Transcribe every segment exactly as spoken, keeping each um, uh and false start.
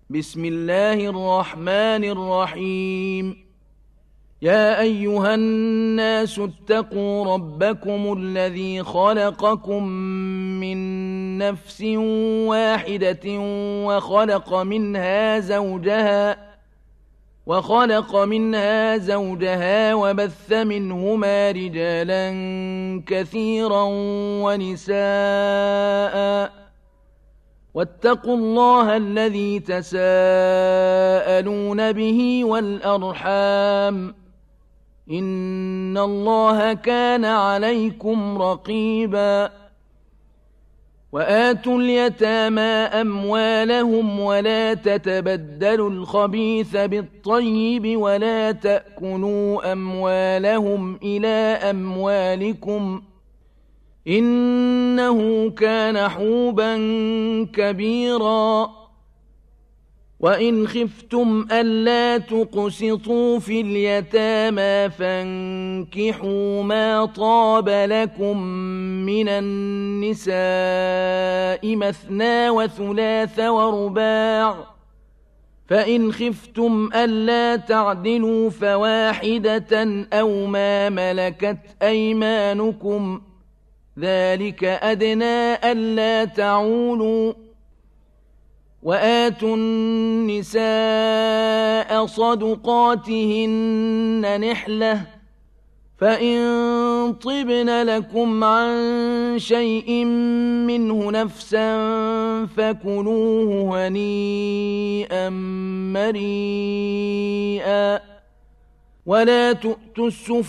بسم الله الرحمن الرحيم يا أيها الناس اتقوا ربكم الذي خلقكم من نفس واحدة وخلق منها زوجها وخلق منها زوجها وبث منهما رجالا كثيرا ونساء واتقوا الله الذي تساءلون به والأرحام إن الله كان عليكم رقيبا وآتوا اليتامى أموالهم ولا تتبدلوا الخبيث بالطيب ولا تأكلوا أموالهم إلى أموالكم إنه كان حوبا كبيرا وإن خفتم ألا تقسطوا في اليتامى فانكحوا ما طاب لكم من النساء مثنى وثلاث ورباع فإن خفتم ألا تعدلوا فواحدة أو ما ملكت أيمانكم ذلك أدنى ألا تعولوا وآتوا النساء صدقاتهن نحلة فإن طبن لكم عن شيء منه نفسا فكلوه هنيئا مريئا ولا تؤتوا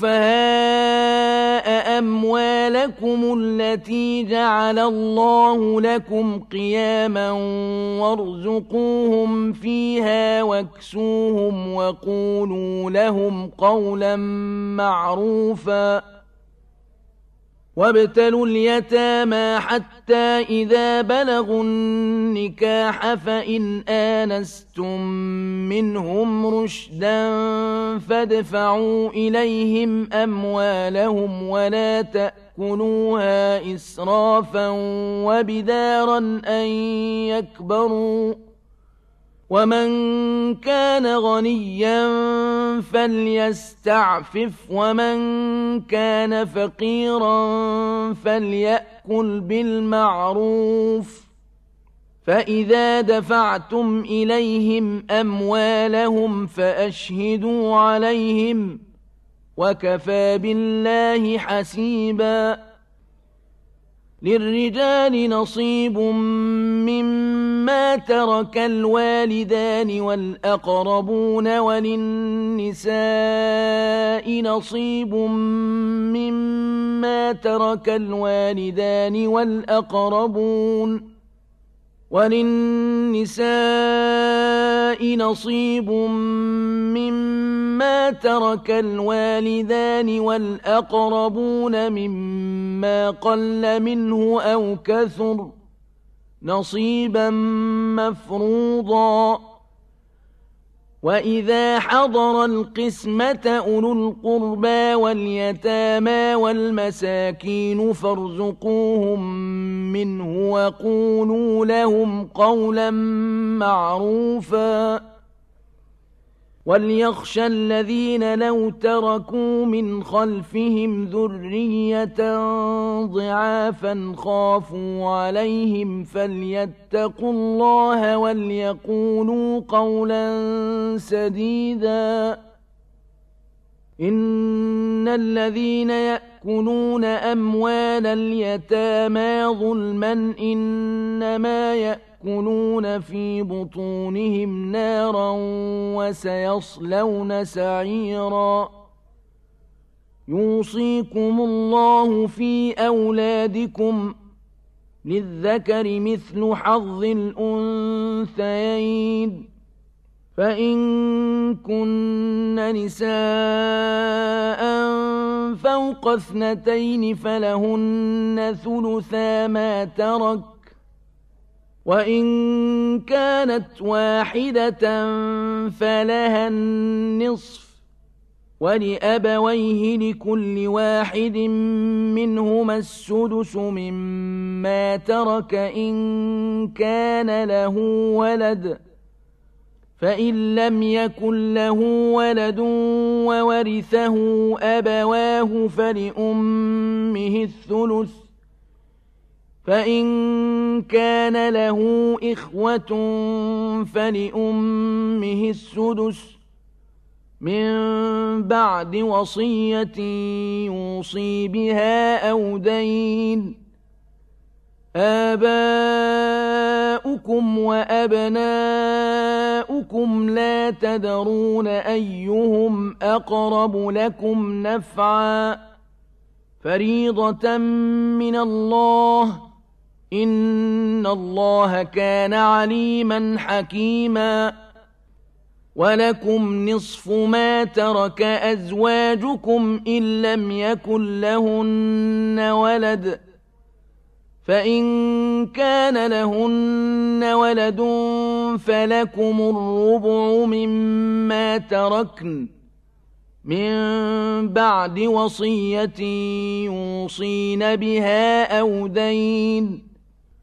السفهاء أموالكم التي جعل الله لكم قياما وارزقوهم فيها واكسوهم وقولوا لهم قولا معروفا وابتلوا اليتامى حتى إذا بلغوا النكاح فإن آنستم منهم رشدا فادفعوا إليهم أموالهم ولا تأكلوها إسرافا وبدارا أن يكبروا ومن كان غنيا فليستعفف ومن كان فقيرا فليأكل بالمعروف فإذا دفعتم إليهم أموالهم فأشهدوا عليهم وكفى بالله حسيبا للرجال نصيب مما ترك الوالدان والأقربون وللنساء نصيب مما ترك الوالدان والأقربون وللنساء نصيب مما ترك الوالدان والأقربون مما قل منه أو كثر نصيبا مفروضا وإذا حضر القسمة أولو القربى واليتامى والمساكين فارزقوهم منه وقولوا لهم قولا معروفا وليخشى الذين لو تركوا من خلفهم ذرية ضعافا خافوا عليهم فليتقوا الله وليقولوا قولا سديدا إن الذين يأكلون أموال اليتامى ظلما إنما يأكلون يأكلون في بطونهم نارا وسيصلون سعيرا يوصيكم الله في أولادكم للذكر مثل حظ الأنثيين فإن كن نساء فوق اثنتين فلهن ثلثا ما ترك وإن كانت واحدة فلها النصف ولأبويه لكل واحد منهما السدس مما ترك إن كان له ولد فإن لم يكن له ولد وورثه أبواه فلأمه الثلث، فإن كان له إخوة فلأمه السدس من بعد وصية يوصي بها أو دين. آباؤكم وأبناؤكم لا تدرون أيهم أقرب لكم نفعا، فريضة من الله، إن الله كان عليما حكيما. ولكم نصف ما ترك أزواجكم إن لم يكن لهن ولد، فإن كان لهن ولد فلكم الربع مما تركن من بعد وصية يوصين بها أو دين،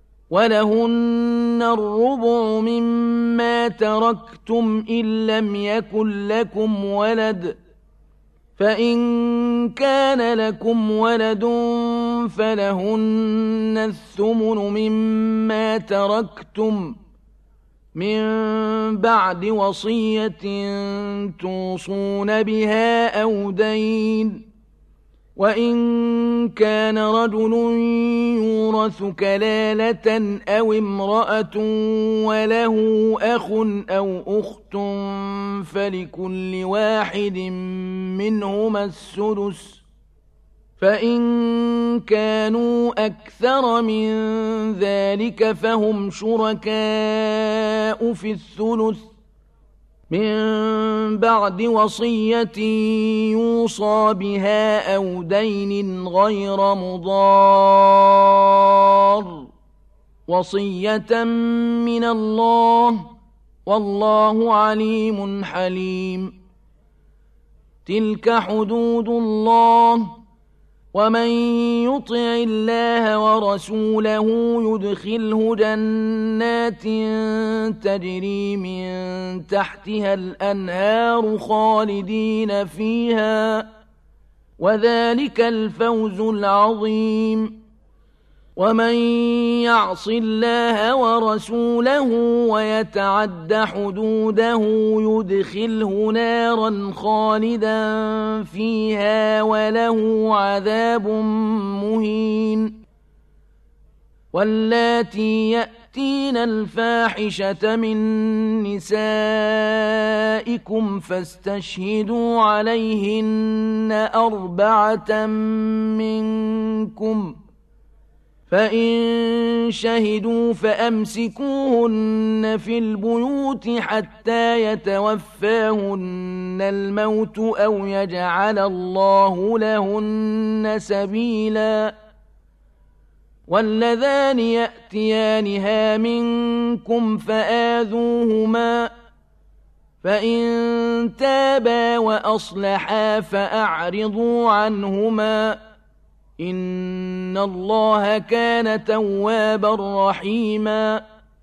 ولهن الربع مما تركتم إن لم يكن لكم ولد، فإن كان لكم ولد فلهن الثمن مما تركتم من بعد وصية توصون بها أو دين. وإن كان رجل يورث كلالة أو امرأة وله أخ أو أخت فلكل واحد منهما السدس، فإن كانوا أكثر من ذلك فهم شركاء في الثلث من بعد وصية يوصى بها أو دين غير مضار، وصية من الله، والله عليم حليم. تلك حدود الله، ومن يطع الله ورسوله يدخله جنات تجري من تحتها الأنهار خالدين فيها، وذلك الفوز العظيم. ومن يعص الله ورسوله ويتعد حدوده يدخله نارا خالدا فيها وله عذاب مهين. واللاتي يأتين الفاحشة من نسائكم فاستشهدوا عليهن أربعة منكم، فإن شهدوا فأمسكوهن في البيوت حتى يتوفاهن الموت أو يجعل الله لهن سبيلا. واللذان يأتيانها منكم فآذوهما، فإن تابا وأصلحا فأعرضوا عنهما، إن الله كان توابا رحيما.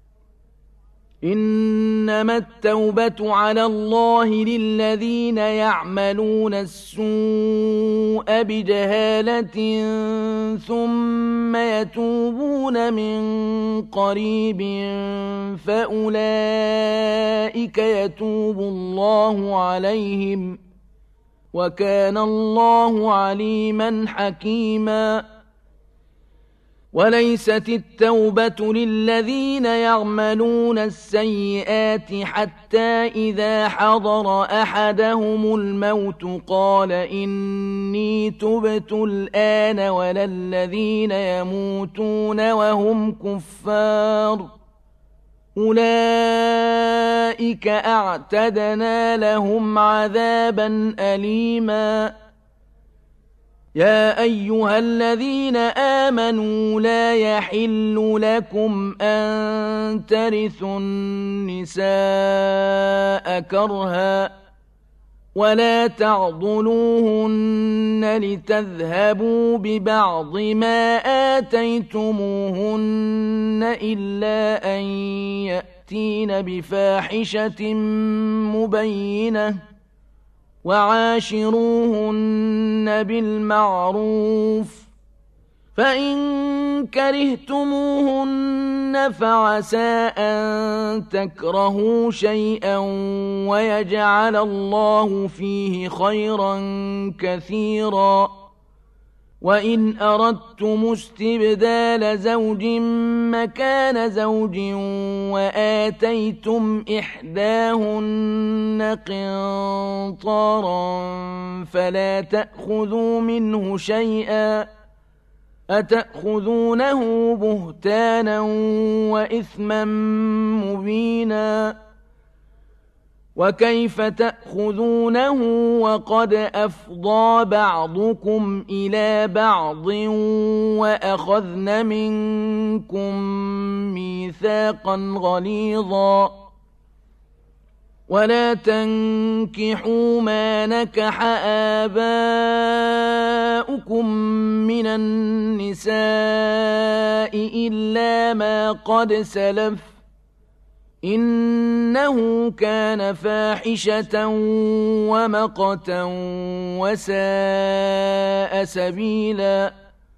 إنما التوبة على الله للذين يعملون السوء بجهالة ثم يتوبون من قريب فأولئك يتوب الله عليهم، وكان الله عليما حكيما. وليست التوبة للذين يعملون السيئات حتى إذا حضر أحدهم الموت قال إني تبت الآن، ولا الذين يموتون وهم كفار، أولئك أعتدنا لهم عذابا أليما. يا أيها الذين آمنوا لا يحل لكم أن ترثوا النساء كرها، ولا تعضلوهن لتذهبوا ببعض ما آتيتموهن إلا أن يأتوا يأتين بفاحشة مبينة وعاشروهن بالمعروف فإن كرهتموهن فعسى أن تكرهوا شيئا ويجعل الله فيه خيرا كثيرا وإن أردتم استبدال زوج مكان زوج وآتيتم إحداهن قنطارا فلا تأخذوا منه شيئا أتأخذونه بهتانا وإثما مبينا وكيف تأخذونه وقد أفضى بعضكم إلى بعض وأخذن منكم ميثاقا غليظا ولا تنكحوا ما نكح آباؤكم من النساء إلا ما قد سلف إنه كان فاحشة ومقتا وساء سبيلا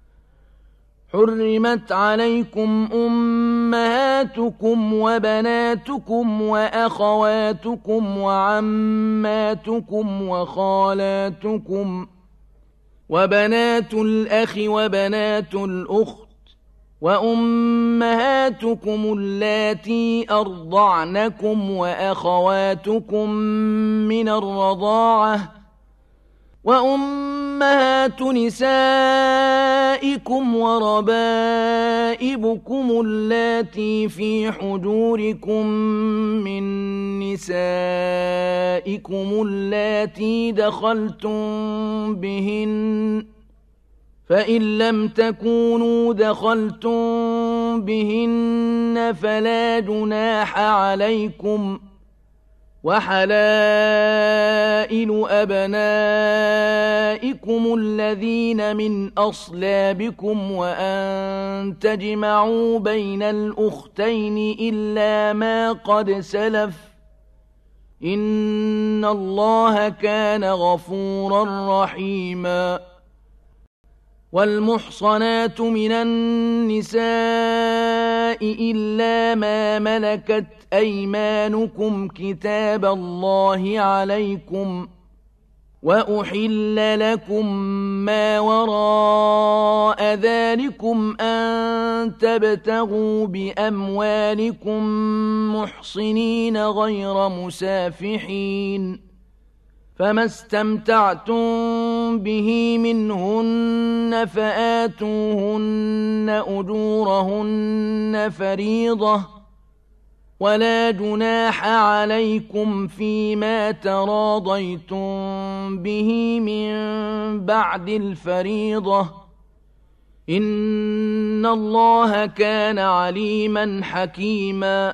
حرمت عليكم أمهاتكم وبناتكم وأخواتكم وعماتكم وخالاتكم وبنات الأخ وبنات الأخت وأمهاتكم اللاتي أرضعنكم وأخواتكم من الرضاعة وأمهات نسائكم وربائبكم اللاتي في حجوركم من نسائكم اللاتي دخلتم بهن فإن لم تكونوا دخلتم بهن فلا جناح عليكم وحلائل أبنائكم الذين من أصلابكم وأن تجمعوا بين الأختين إلا ما قد سلف إن الله كان غفورا رحيما والمحصنات من النساء إلا ما ملكت أيمانكم كتاب الله عليكم وأحل لكم ما وراء ذلكم أن تبتغوا بأموالكم محصنين غير مسافحين فما استمتعتم به منهن فآتوهن أجورهن فريضة ولا جناح عليكم فيما تراضيتم به من بعد الفريضة إن الله كان عليما حكيما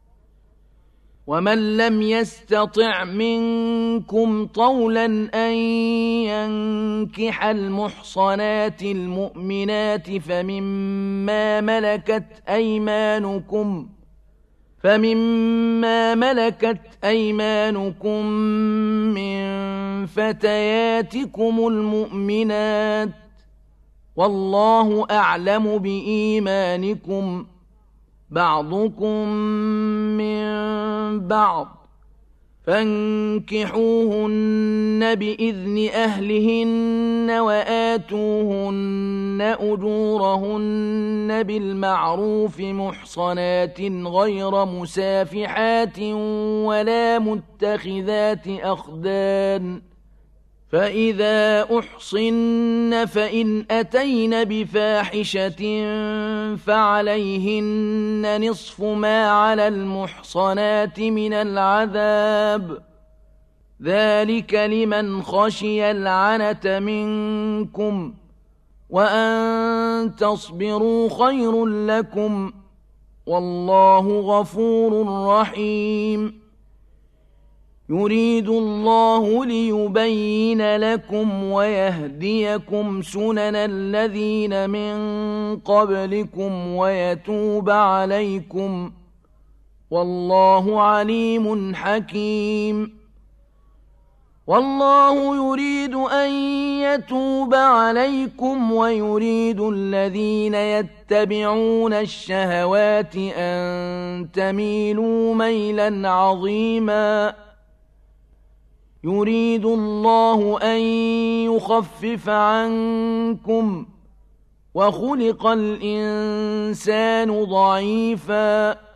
ومن لم يستطع منكم طولا أن ينكح المحصنات المؤمنات فمما ملكت أيمانكم فمما ملكت أيمانكم من فتياتكم المؤمنات والله أعلم بإيمانكم بعضكم من بعض فانكحوهن بإذن أهلهن وآتوهن أجورهن بالمعروف محصنات غير مسافحات ولا متخذات أخدان فإذا أحصن فإن أتين بفاحشة فعليهن نصف ما على المحصنات من العذاب ذلك لمن خشي العنة منكم وأن تصبروا خير لكم والله غفور رحيم يريد الله ليبين لكم ويهديكم سنن الذين من قبلكم ويتوب عليكم والله عليم حكيم. والله يريد أن يتوب عليكم ويريد الذين يتبعون الشهوات أن تميلوا ميلا عظيما. يريد الله أن يخفف عنكم وخلق الإنسان ضعيفا.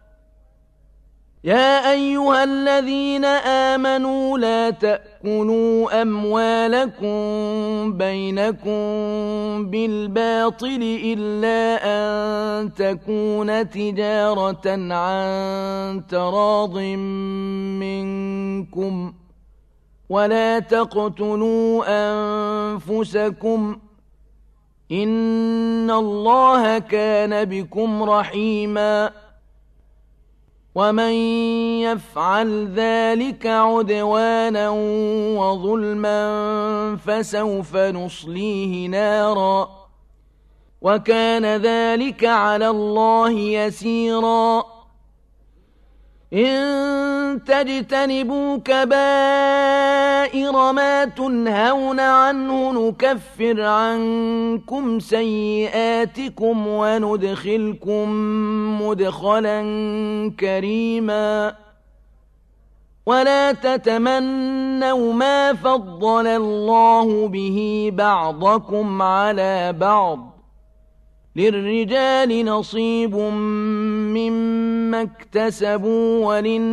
يا أيها الذين آمنوا لا تأكلوا أموالكم بينكم بالباطل إلا أن تكون تجارة عن تراض منكم ولا تقتلوا أنفسكم إن الله كان بكم رحيما. ومن يفعل ذلك عدوانا وظلما فسوف نصليه نارا وكان ذلك على الله يسيرا. إن تجتنبوا كبائر ما تنهون عنه نكفر عنكم سيئاتكم وندخلكم مدخلا كريما. ولا تتمنوا ما فضل الله به بعضكم على بعض للرجال نصيب مما اكتسبوا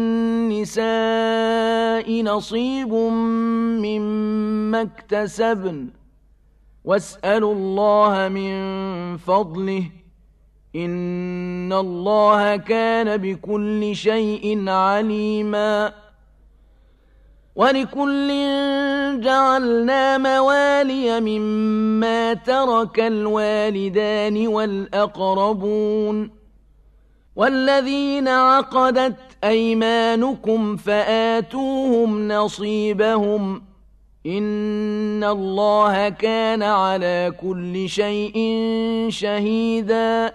وللنساء نصيب مما اكتسبن واسألوا الله من فضله إن الله كان بكل شيء عليما. ولكل جعلنا موالي مما ترك الوالدان والأقربون والذين عقدت أيمانكم فآتوهم نصيبهم إن الله كان على كل شيء شهيدا.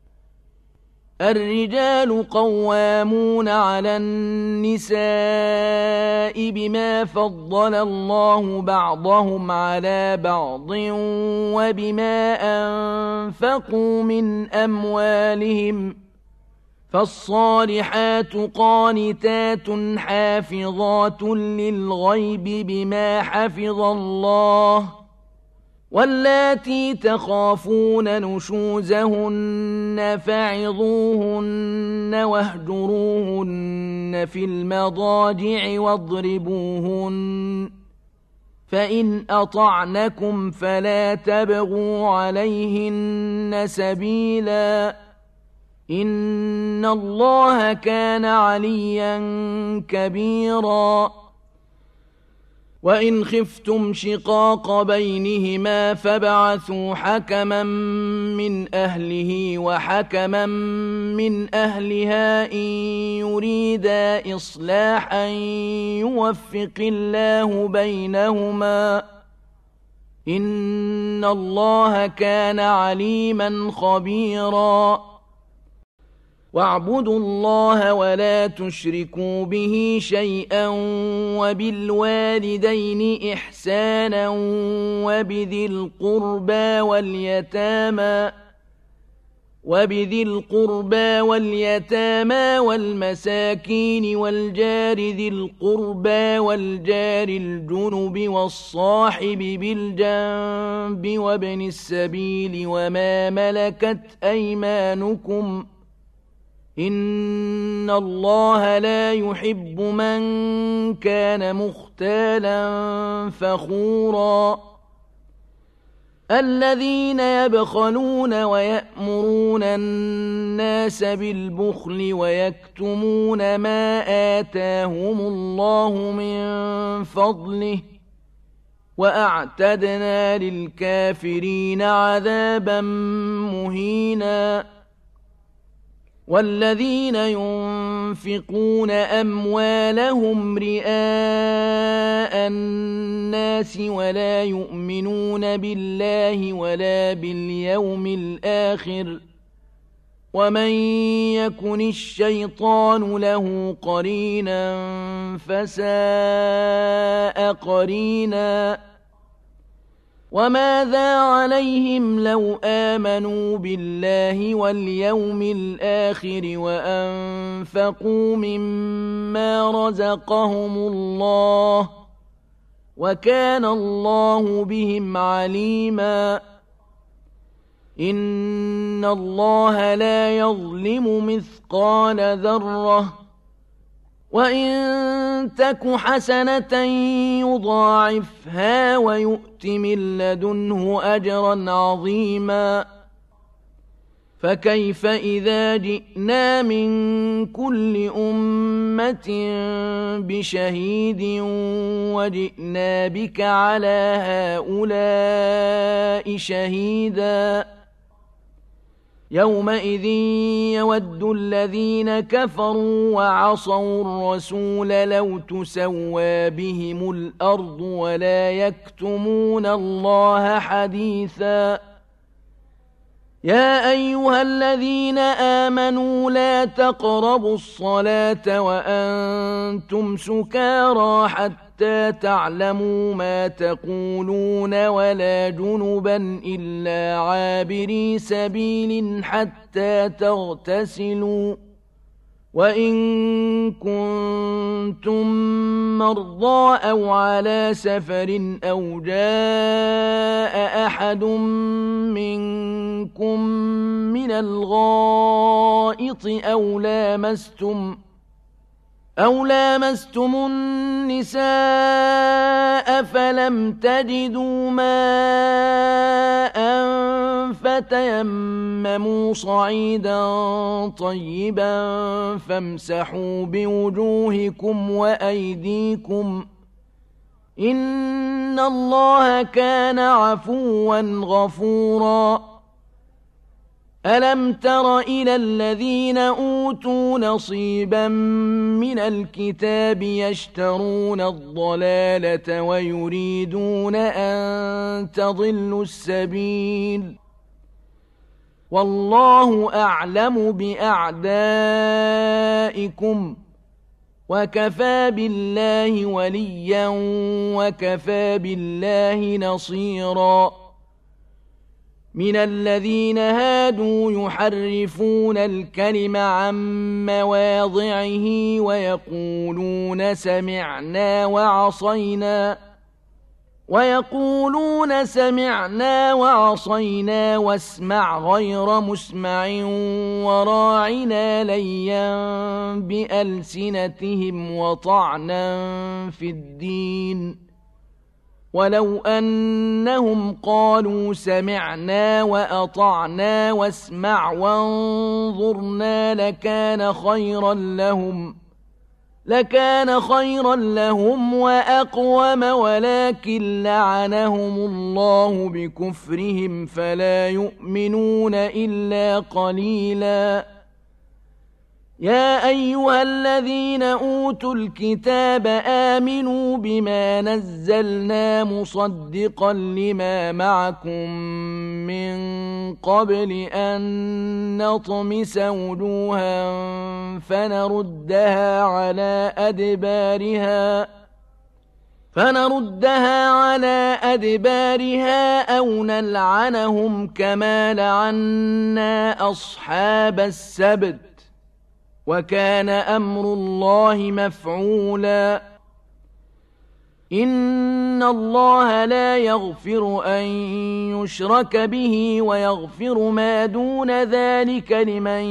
الرجال قوامون على النساء بما فضل الله بعضهم على بعض وبما أنفقوا من أموالهم فالصالحات قانتات حافظات للغيب بما حفظ الله واللاتي تخافون نشوزهن فعظوهن واهجروهن في المضاجع واضربوهن فإن أطعنكم فلا تبغوا عليهن سبيلا إن الله كان عليا كبيرا. وإن خفتم شقاق بينهما فابعثوا حكما من أهله وحكما من أهلها إن يريدا إصلاحا يوفق الله بينهما إن الله كان عليما خبيرا. واعبدوا الله ولا تشركوا به شيئا وبالوالدين إحسانا وبذي القربى واليتامى وبذي القربى واليتامى والمساكين والجار ذي القربى والجار الجنب والصاحب بالجنب وابن السبيل وما ملكت أيمانكم إن الله لا يحب من كان مختالا فخورا. الذين يبخلون ويأمرون الناس بالبخل ويكتمون ما آتاهم الله من فضله وأعتدنا للكافرين عذابا مهينا. والذين ينفقون أموالهم رئاء الناس ولا يؤمنون بالله ولا باليوم الآخر ومن يكن الشيطان له قرينا فساء قرينا وماذا عليهم لو آمنوا بالله واليوم الآخر وأنفقوا مما رزقهم الله وكان الله بهم عليما إن الله لا يظلم مثقال ذرة وإن تك حسنة يضاعفها ويؤت من لدنه أجرا عظيما فكيف إذا جئنا من كل أمة بشهيد وجئنا بك على هؤلاء شهيدا يومئذ يود الذين كفروا وعصوا الرسول لو تسوى بهم الأرض ولا يكتمون الله حديثا يا أيها الذين آمنوا لا تقربوا الصلاة وأنتم سكارى حتى تعلموا ما تقولون ولا جنبا إلا عابري سبيل حتى تغتسلوا وإن كنتم مرضى أو على سفر أو جاء أحد منكم من الغائط أو لامستم أو لامستم النساء فلم تجدوا ماء فتيمموا صعيدا طيبا فامسحوا بوجوهكم وأيديكم إن الله كان عفوا غفورا ألم تر إلى الذين أوتوا نصيبا من الكتاب يشترون الضلالة ويريدون أن تضلوا السبيل والله أعلم بأعدائكم وكفى بالله وليا وكفى بالله نصيرا من الذين هادوا يحرفون الكلم عن مواضعه ويقولون سمعنا وعصينا ويقولون سمعنا وعصينا واسمع غير مسمع وراعنا ليا بألسنتهم وطعنا في الدين ولو أنهم قالوا سمعنا وأطعنا واسمع وانظرنا لكان خيرا لهم لكان خيرا لهم وأقوم ولكن لعنهم الله بكفرهم فلا يؤمنون إلا قليلا يا أيها الذين أوتوا الكتاب آمنوا بما نزلنا مصدقا لما معكم من قبل أن نطمس وجوها فنردها على أدبارها فنردها على أدبارها أو نلعنهم كما لعنا أصحاب السبت وكان أمر الله مفعولا إن الله لا يغفر أن يشرك به ويغفر ما دون ذلك لمن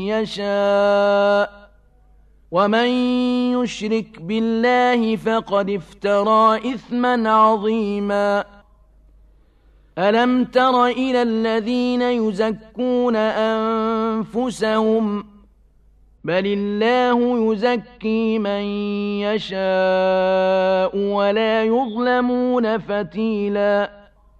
يشاء ومن يشرك بالله فقد افترى إثما عظيما ألم تر إلى الذين يزكون أنفسهم بل الله يزكي من يشاء ولا يظلمون فتيلا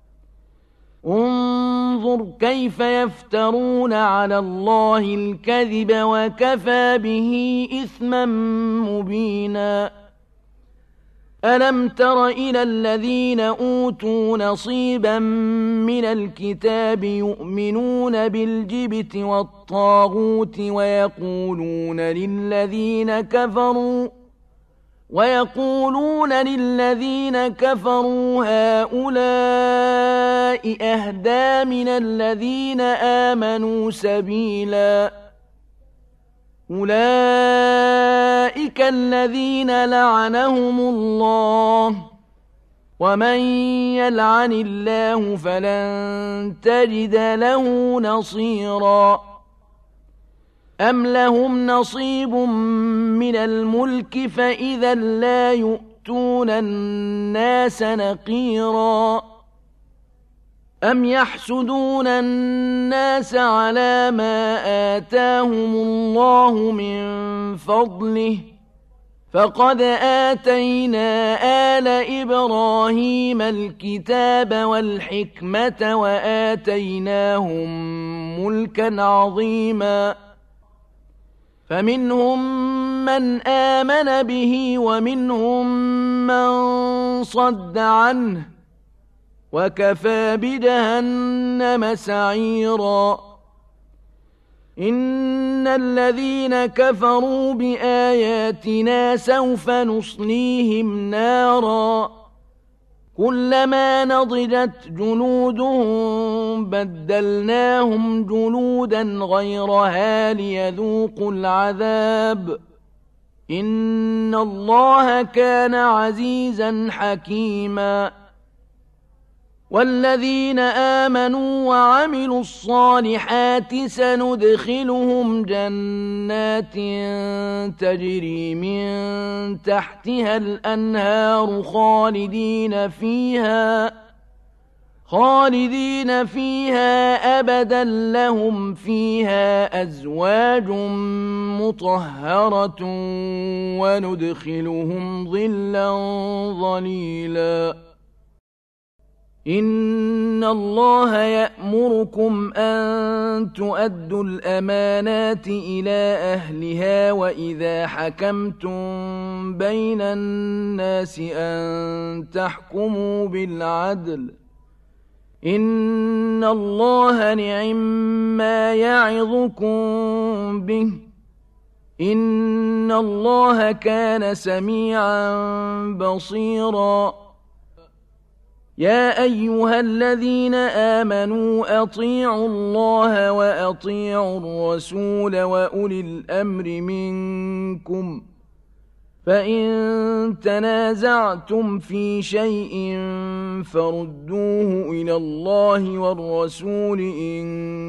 انظر كيف يفترون على الله الكذب وكفى به إثما مبينا ألم تر إلى الذين أوتوا نصيبا من الكتاب يؤمنون بالجبت والطاغوت ويقولون للذين كفروا ويقولون للذين كفروا هؤلاء أهدى من الذين آمنوا سبيلا أولئك الذين لعنهم الله ومن يلعن الله فلن تجد له نصيرا أم لهم نصيب من الملك فإذا لا يؤتون الناس نقيرا أم يحسدون الناس على ما آتاهم الله من فضله فقد آتينا آل إبراهيم الكتاب والحكمة وآتيناهم ملكا عظيما فمنهم من آمن به ومنهم من صد عنه وكفى بجهنم سعيرا إن الذين كفروا بآياتنا سوف نصليهم نارا كلما نضجت جنودهم بدلناهم جنودا غيرها ليذوقوا العذاب إن الله كان عزيزا حكيما والذين آمنوا وعملوا الصالحات سندخلهم جنات تجري من تحتها الأنهار خالدين فيها خالدين فيها أبدا لهم فيها أزواج مطهرة وندخلهم ظلا ظليلا إن الله يأمركم أن تؤدوا الأمانات إلى أهلها وإذا حكمتم بين الناس أن تحكموا بالعدل إن الله نعما يعظكم به إن الله كان سميعا بصيرا يا أيها الذين آمنوا أطيعوا الله وأطيعوا الرسول وأولي الأمر منكم فإن تنازعتم في شيء فردوه إلى الله والرسول إن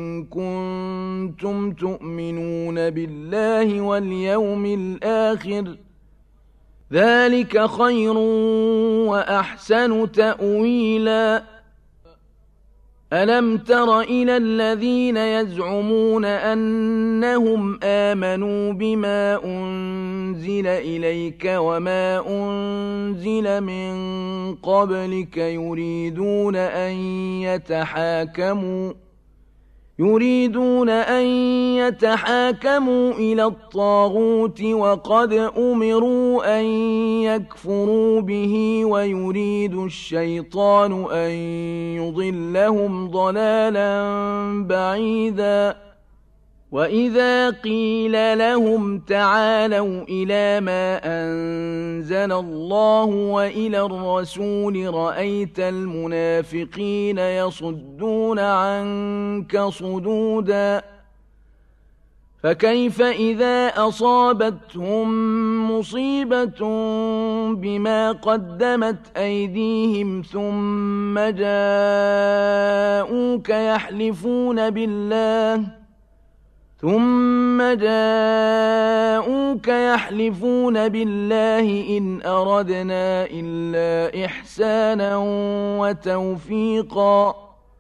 كنتم تؤمنون بالله واليوم الآخر ذلك خير وأحسن تأويلا ألم تر إلى الذين يزعمون أنهم آمنوا بما أنزل إليك وما أنزل من قبلك يريدون أن يتحاكموا يريدون أن يتحاكموا إلى الطاغوت وقد أمروا أن يكفروا به ويريد الشيطان أن يضلهم ضلالا بعيدا وإذا قيل لهم تعالوا إلى ما أنزل الله وإلى الرسول رأيت المنافقين يصدون عنك صدودا فكيف إذا أصابتهم مصيبة بما قدمت أيديهم ثم جاءوك يحلفون بالله ثم جاءوك يحلفون بالله إن أردنا إلا إحسانا وتوفيقا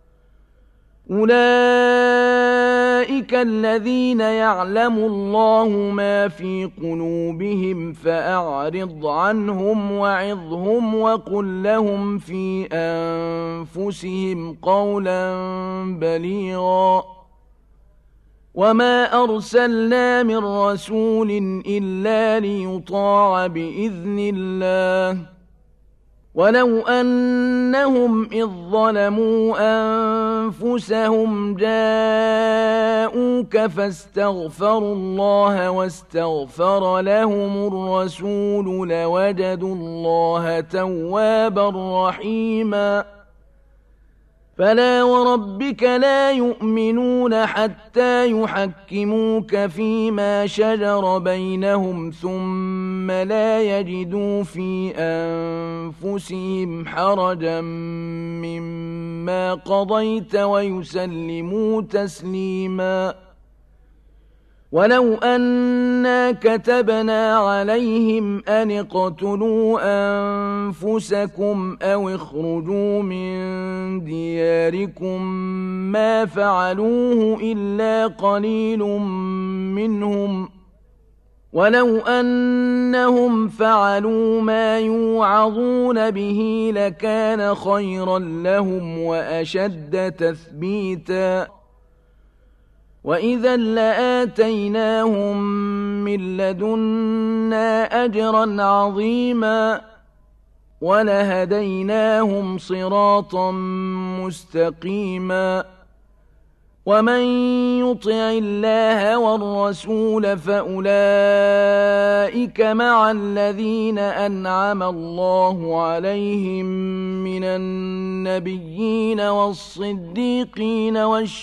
أولئك الذين يعلم الله ما في قلوبهم فأعرض عنهم وعظهم وقل لهم في أنفسهم قولا بليغا وما أرسلنا من رسول إلا ليطاع بإذن الله ولو أنهم إذ ظلموا أنفسهم جاءوك فاستغفروا الله واستغفر لهم الرسول لوجدوا الله توابا رحيما فلا وربك لا يؤمنون حتى يحكموك فيما شجر بينهم ثم لا يجدوا في أنفسهم حرجا مما قضيت ويسلموا تسليما ولو أنا كتبنا عليهم أن اقتلوا أنفسكم أو اخرجوا من دياركم ما فعلوه إلا قليل منهم ولو أنهم فعلوا ما يوعظون به لكان خيرا لهم وأشد تثبيتا وإذا لآتيناهم من لدنا أجرا عظيما ولهديناهم صراطا مستقيما ومن يطع الله والرسول فأولئك مع الذين أنعم الله عليهم من النبيين والصديقين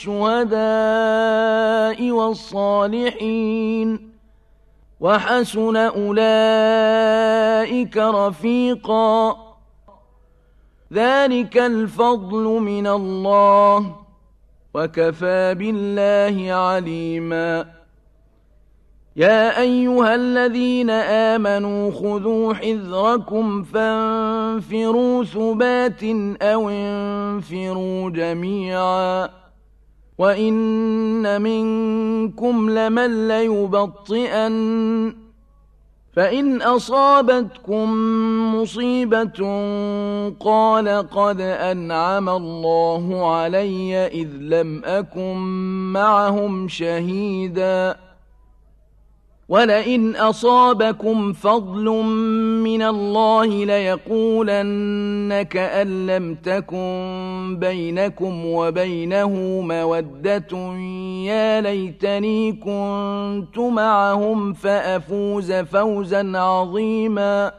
والشهداء والصالحين وحسن أولئك رفيقا ذلك الفضل من الله وكفى بالله عليما يا أيها الذين آمنوا خذوا حذركم فانفروا ثبات أو انفروا جميعا وإن منكم لمن ليبطئن فإن أصابتكم مصيبة قال قد أنعم الله علي إذ لم أكن معهم شهيدا ولئن أصابكم فضل من الله ليقولن كأن لم تكن بينكم وبينه مودة يا ليتني كنت معهم فأفوز فوزا عظيما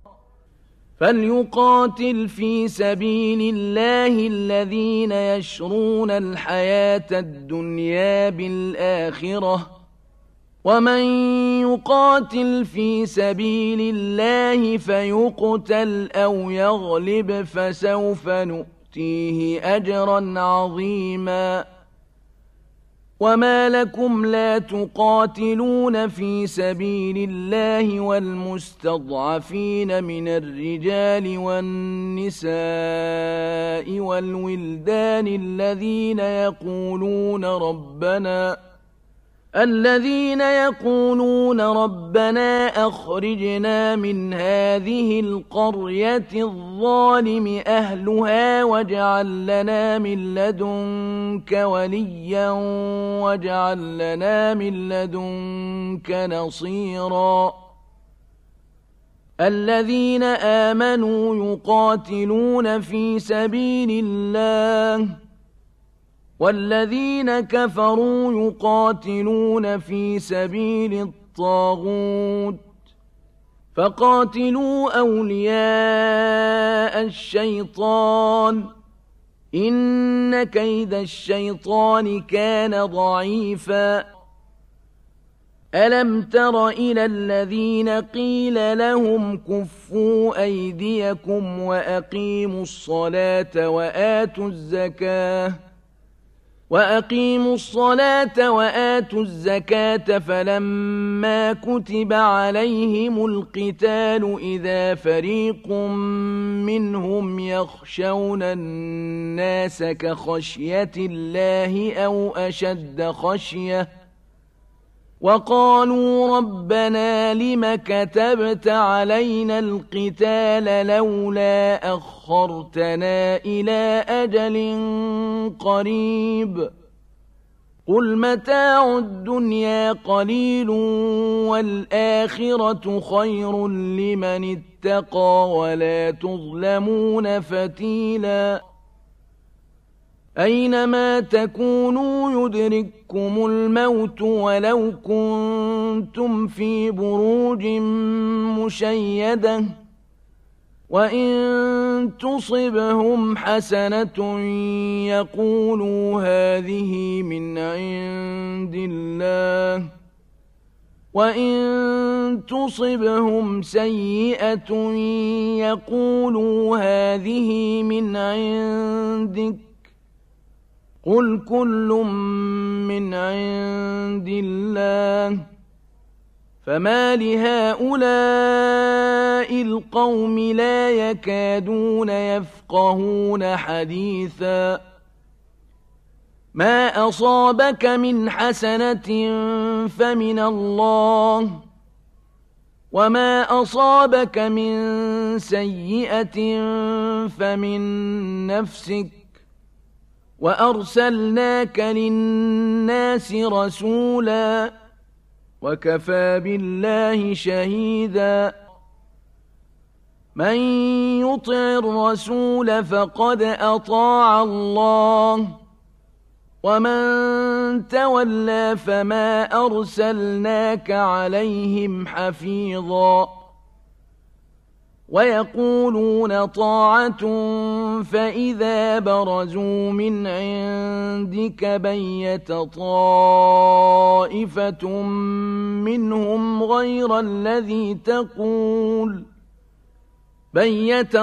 فليقاتل في سبيل الله الذين يشرون الحياة الدنيا بالآخرة ومن يقاتل في سبيل الله فيقتل أو يغلب فسوف نؤتيه أجرا عظيما وما لكم لا تقاتلون في سبيل الله والمستضعفين من الرجال والنساء والولدان الذين يقولون ربنا الذين يقولون ربنا أخرجنا من هذه القرية الظالم أهلها واجعل لنا من لدنك وليا واجعل لنا من لدنك نصيرا الذين آمنوا يقاتلون في سبيل الله والذين كفروا يقاتلون في سبيل الطاغوت فقاتلوا أولياء الشيطان إن كيد الشيطان كان ضعيفا ألم تر إلى الذين قيل لهم كفوا أيديكم وأقيموا الصلاة وآتوا الزكاة وأقيموا الصلاة وآتوا الزكاة فلما كتب عليهم القتال إذا فريق منهم يخشون الناس كخشية الله أو أشد خشية وقالوا ربنا لم كتبت علينا القتال لولا أخرتنا إلى أجل قريب قل متاع الدنيا قليل والآخرة خير لمن اتقى ولا تظلمون فتيلا أينما تكونوا يدرككم الموت ولو كنتم في بروج مشيدة وإن تصبهم حسنة يقولوا هذه من عند الله وإن تصبهم سيئة يقولوا هذه من عندك قل كل من عند الله فما لهؤلاء القوم لا يكادون يفقهون حديثا ما أصابك من حسنة فمن الله وما أصابك من سيئة فمن نفسك وأرسلناك للناس رسولا وكفى بالله شهيدا من يطع الرسول فقد أطاع الله ومن تولى فما أرسلناك عليهم حفيظا ويقولون طاعة فإذا برزوا من عندك بيت طائفة منهم غير الذي تقول بيت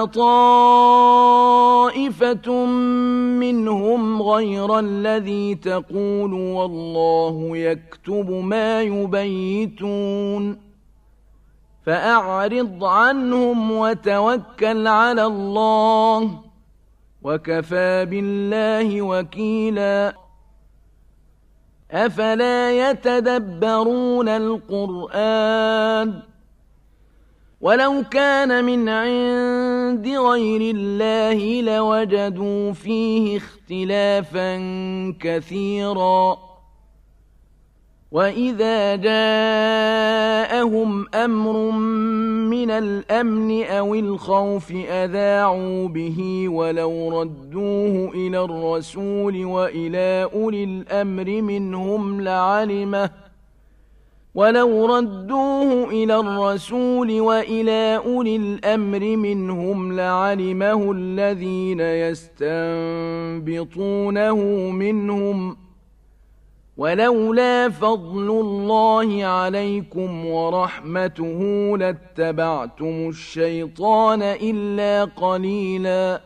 طائفة منهم غير الذي تقول والله يكتب ما يبيتون فأعرض عنهم وتوكل على الله وكفى بالله وكيلا أفلا يتدبرون القرآن ولو كان من عند غير الله لوجدوا فيه اختلافا كثيرا وإذا جاءهم أمر من الأمن أو الخوف أذاعوا به ولو ردوه إلى الرسول وإلى أولي الأمر منهم لعلمه ولو ردوه إلى الرسول وإلى أولي الأمر منهم لعلمه الذين يستنبطونه منهم ولولا فضل الله عليكم ورحمته لاتبعتم الشيطان إلا قليلا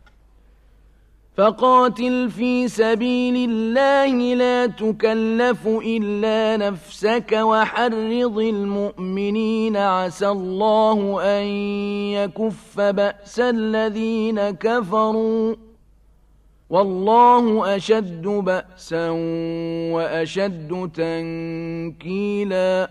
فقاتل في سبيل الله لا تكلف إلا نفسك وحرض المؤمنين عسى الله أن يكف بأس الذين كفروا والله أشد بأسا وأشد تنكيلا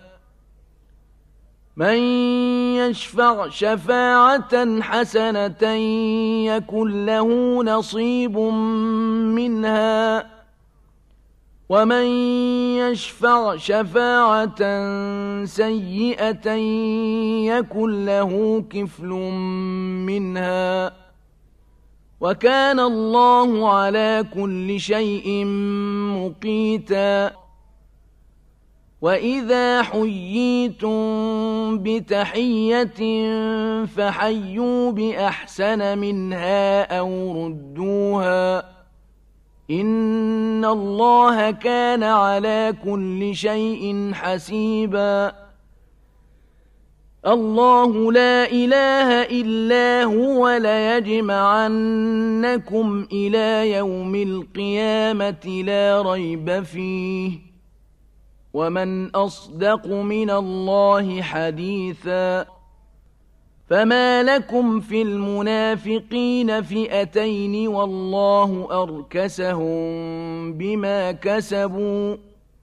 من يشفع شفاعة حسنة يكن له نصيب منها ومن يشفع شفاعة سيئة يكن له كفل منها وكان الله على كل شيء مقيتا وإذا حييتم بتحية فحيوا بأحسن منها أو ردوها إن الله كان على كل شيء حسيبا الله لا إله إلا هو ليجمعنكم إلى يوم القيامة لا ريب فيه ومن أصدق من الله حديثا فما لكم في المنافقين فئتين والله أركسهم بما كسبوا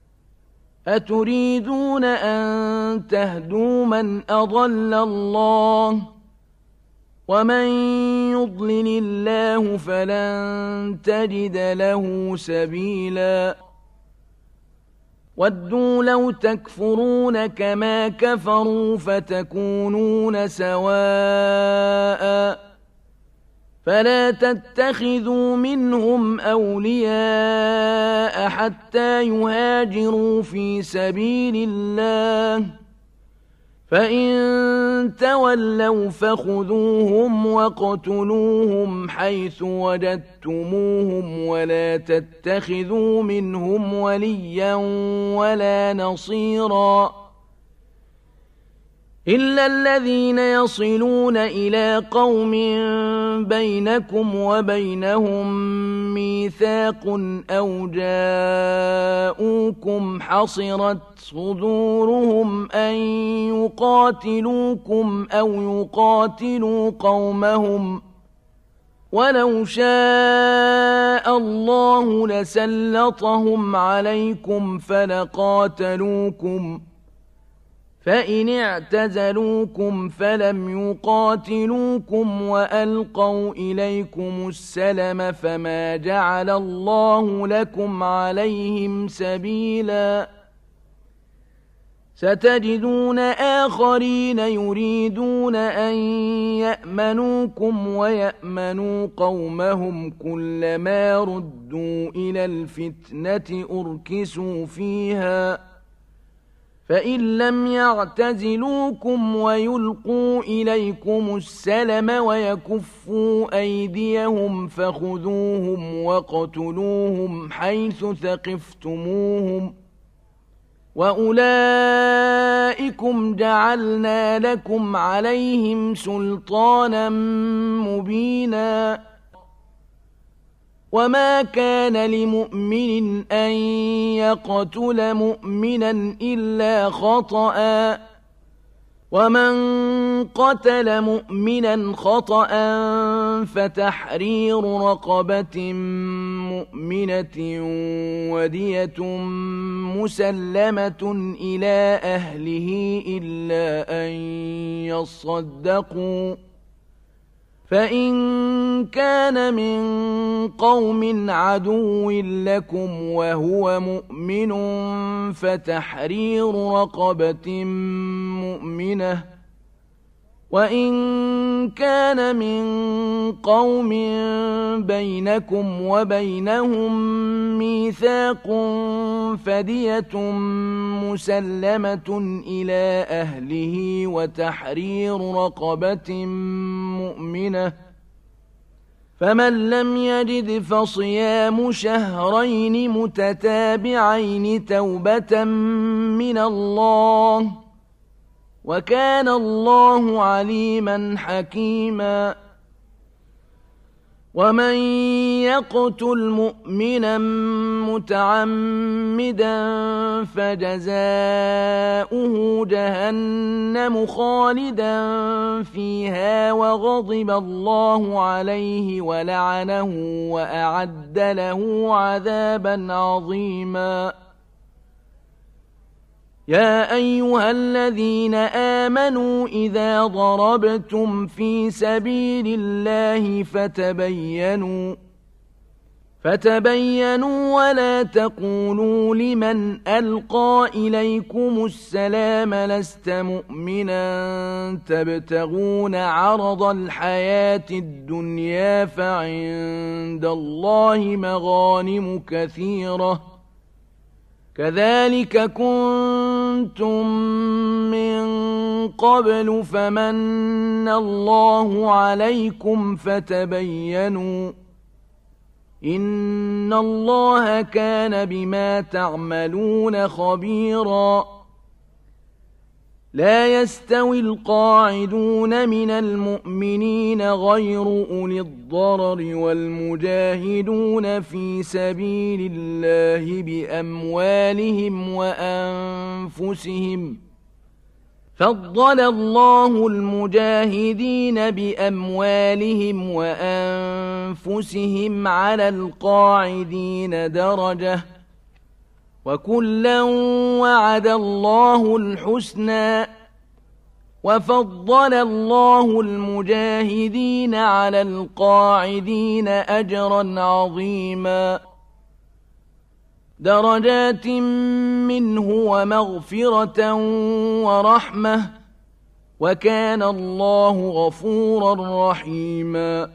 أتريدون أن تهدوا من أضل الله ومن يضلل الله فلن تجد له سبيلا وَدُّوا لَوْ تَكْفُرُونَ كَمَا كَفَرُوا فَتَكُونُونَ سَوَاءً فَلَا تَتَّخِذُوا مِنْهُمْ أَوْلِيَاءَ حَتَّى يُهَاجِرُوا فِي سَبِيلِ اللَّهِ فَإِن تَوَلَّوْا فَخُذُوهُمْ وَاقْتُلُوهُمْ حَيْثُ وَجَدتُّمُوهُمْ وَلَا تَتَّخِذُوا مِنْهُمْ وَلِيًّا وَلَا نَصِيرًا إِلَّا الَّذِينَ يَصِلُونَ إِلَىٰ قَوْمٍ بَيْنَكُمْ وَبَيْنَهُم مِّيثَاقٌ أَوْ جَاءُوكُمْ حَصِرَتْ صُدُورُهُمْ أَن يُقَاتِلُوكُمْ أَوْ يُقَاتِلُوا قَوْمَهُمْ وَلَوْ شَاءَ اللَّهُ لَسَلَّطَهُمْ عَلَيْكُمْ فَلَقَاتَلُوكُمْ فَإِنِ اعْتَزَلُوكُمْ فَلَمْ يُقَاتِلُوكُمْ وَأَلْقَوْا إِلَيْكُمُ السَّلَمَ فَمَا جَعَلَ اللَّهُ لَكُمْ عَلَيْهِمْ سَبِيلًا سَتَجِدُونَ آخَرِينَ يُرِيدُونَ أَن يَأْمَنُوكُمْ وَيَأْمَنُوا قَوْمَهُمْ كُلَّمَا رُدُّوا إِلَى الْفِتْنَةِ أُرْكِسُوا فِيهَا فَإِن لَّمْ يَعْتَزِلُوكُمْ وَيُلْقُوا إِلَيْكُمُ السَّلَمَ وَيَكُفُّوا أَيْدِيَهُمْ فَخُذُوهُمْ وَاقْتُلُوهُمْ حَيْثُ ثَقِفْتُمُوهُمْ وَأُولَٰئِكُمْ جَعَلْنَا لَكُمْ عَلَيْهِمْ سُلْطَانًا مُّبِينًا وَمَا كَانَ لِمُؤْمِنٍ أَن يَقْتُلَ مُؤْمِنًا إِلَّا خَطَأً وَمَن قَتَلَ مُؤْمِنًا خَطَأً فَتَحْرِيرُ رَقَبَةٍ مُّؤْمِنَةٍ وَدِيَةٌ مُّسَلَّمَةٌ إِلَىٰ أَهْلِهِ إِلَّا أَن يَصَّدَّقُوا فَإِن كَانَ مِن قَوْمٍ عَدُوٍّ لَّكُمْ وَهُوَ مُؤْمِنٌ فَتَحْرِيرُ رَقَبَةٍ مُّؤْمِنَةٍ وَإِن كَانَ مِن قَوْمٍ بَيْنَكُمْ وَبَيْنَهُم مِّيثَاقٌ فَدِيَةٌ مُّسَلَّمَةٌ إِلَىٰ أَهْلِهِ وَتَحْرِيرُ رَقَبَةٍ مُّؤْمِنَةٍ فَمَن لَّمْ يَجِدْ فَصِيَامُ شَهْرَيْنِ مُتَتَابِعَيْنِ تَوْبَةً مِّنَ اللَّهِ وَكَانَ اللَّهُ عَلِيمًا حَكِيمًا وَمَن يَقْتُلْ مُؤْمِنًا مُّتَعَمِّدًا فَجَزَاؤُهُ جَهَنَّمُ خَالِدًا فِيهَا وَغَضِبَ اللَّهُ عَلَيْهِ وَلَعَنَهُ وَأَعَدَّ لَهُ عَذَابًا عَظِيمًا يَا أَيُّهَا الَّذِينَ آمَنُوا إِذَا ضَرَبْتُمْ فِي سَبِيلِ اللَّهِ فَتَبَيَّنُوا فَتَبَيَّنُوا وَلَا تَقُولُوا لِمَنْ أَلْقَىٰ إِلَيْكُمُ السَّلَامَ لَسْتَ مُؤْمِنًا تَبْتَغُونَ عَرَضَ الْحَيَاةِ الدُّنْيَا فَعِندَ اللَّهِ مَغَانِمُ كَثِيرَةٌ كَذَٰلِكَ كُنتُم مِّن قَبْلُ فَمَنَّ اللَّهُ عَلَيْكُمْ فَتَبَيَّنُوا إِنَّ اللَّهَ كَانَ بِمَا تَعْمَلُونَ خَبِيرًا لَا يَسْتَوِي الْقَاعِدُونَ مِنَ الْمُؤْمِنِينَ غَيْرُ أُولِي الضَّرَرِ وَالْمُجَاهِدُونَ فِي سَبِيلِ اللَّهِ بِأَمْوَالِهِمْ وَأَنفُسِهِمْ فَضَّلَ اللَّهُ الْمُجَاهِدِينَ بِأَمْوَالِهِمْ وَأَنفُسِهِمْ عَلَى الْقَاعِدِينَ دَرَجَةً وَكُلًّا وَعَدَ اللَّهُ الْحُسْنَىٰ وَفَضَّلَ اللَّهُ الْمُجَاهِدِينَ عَلَى الْقَاعِدِينَ أَجْرًا عَظِيمًا درجات منه ومغفرة ورحمة وكان الله غفورا رحيما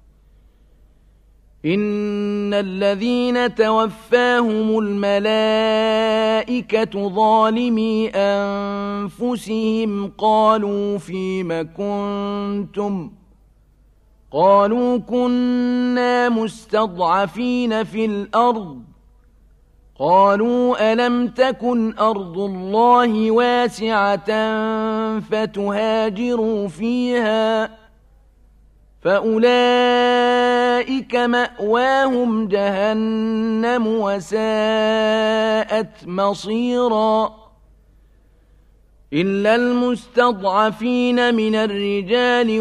إن الذين توفاهم الملائكة ظالمي أنفسهم قالوا فيم كنتم قالوا كنا مستضعفين في الأرض قالوا ألم تكن أرض الله واسعة فتهاجروا فيها فأولئك مأواهم جهنم وساءت مصيرا إلا المستضعفين من الرجال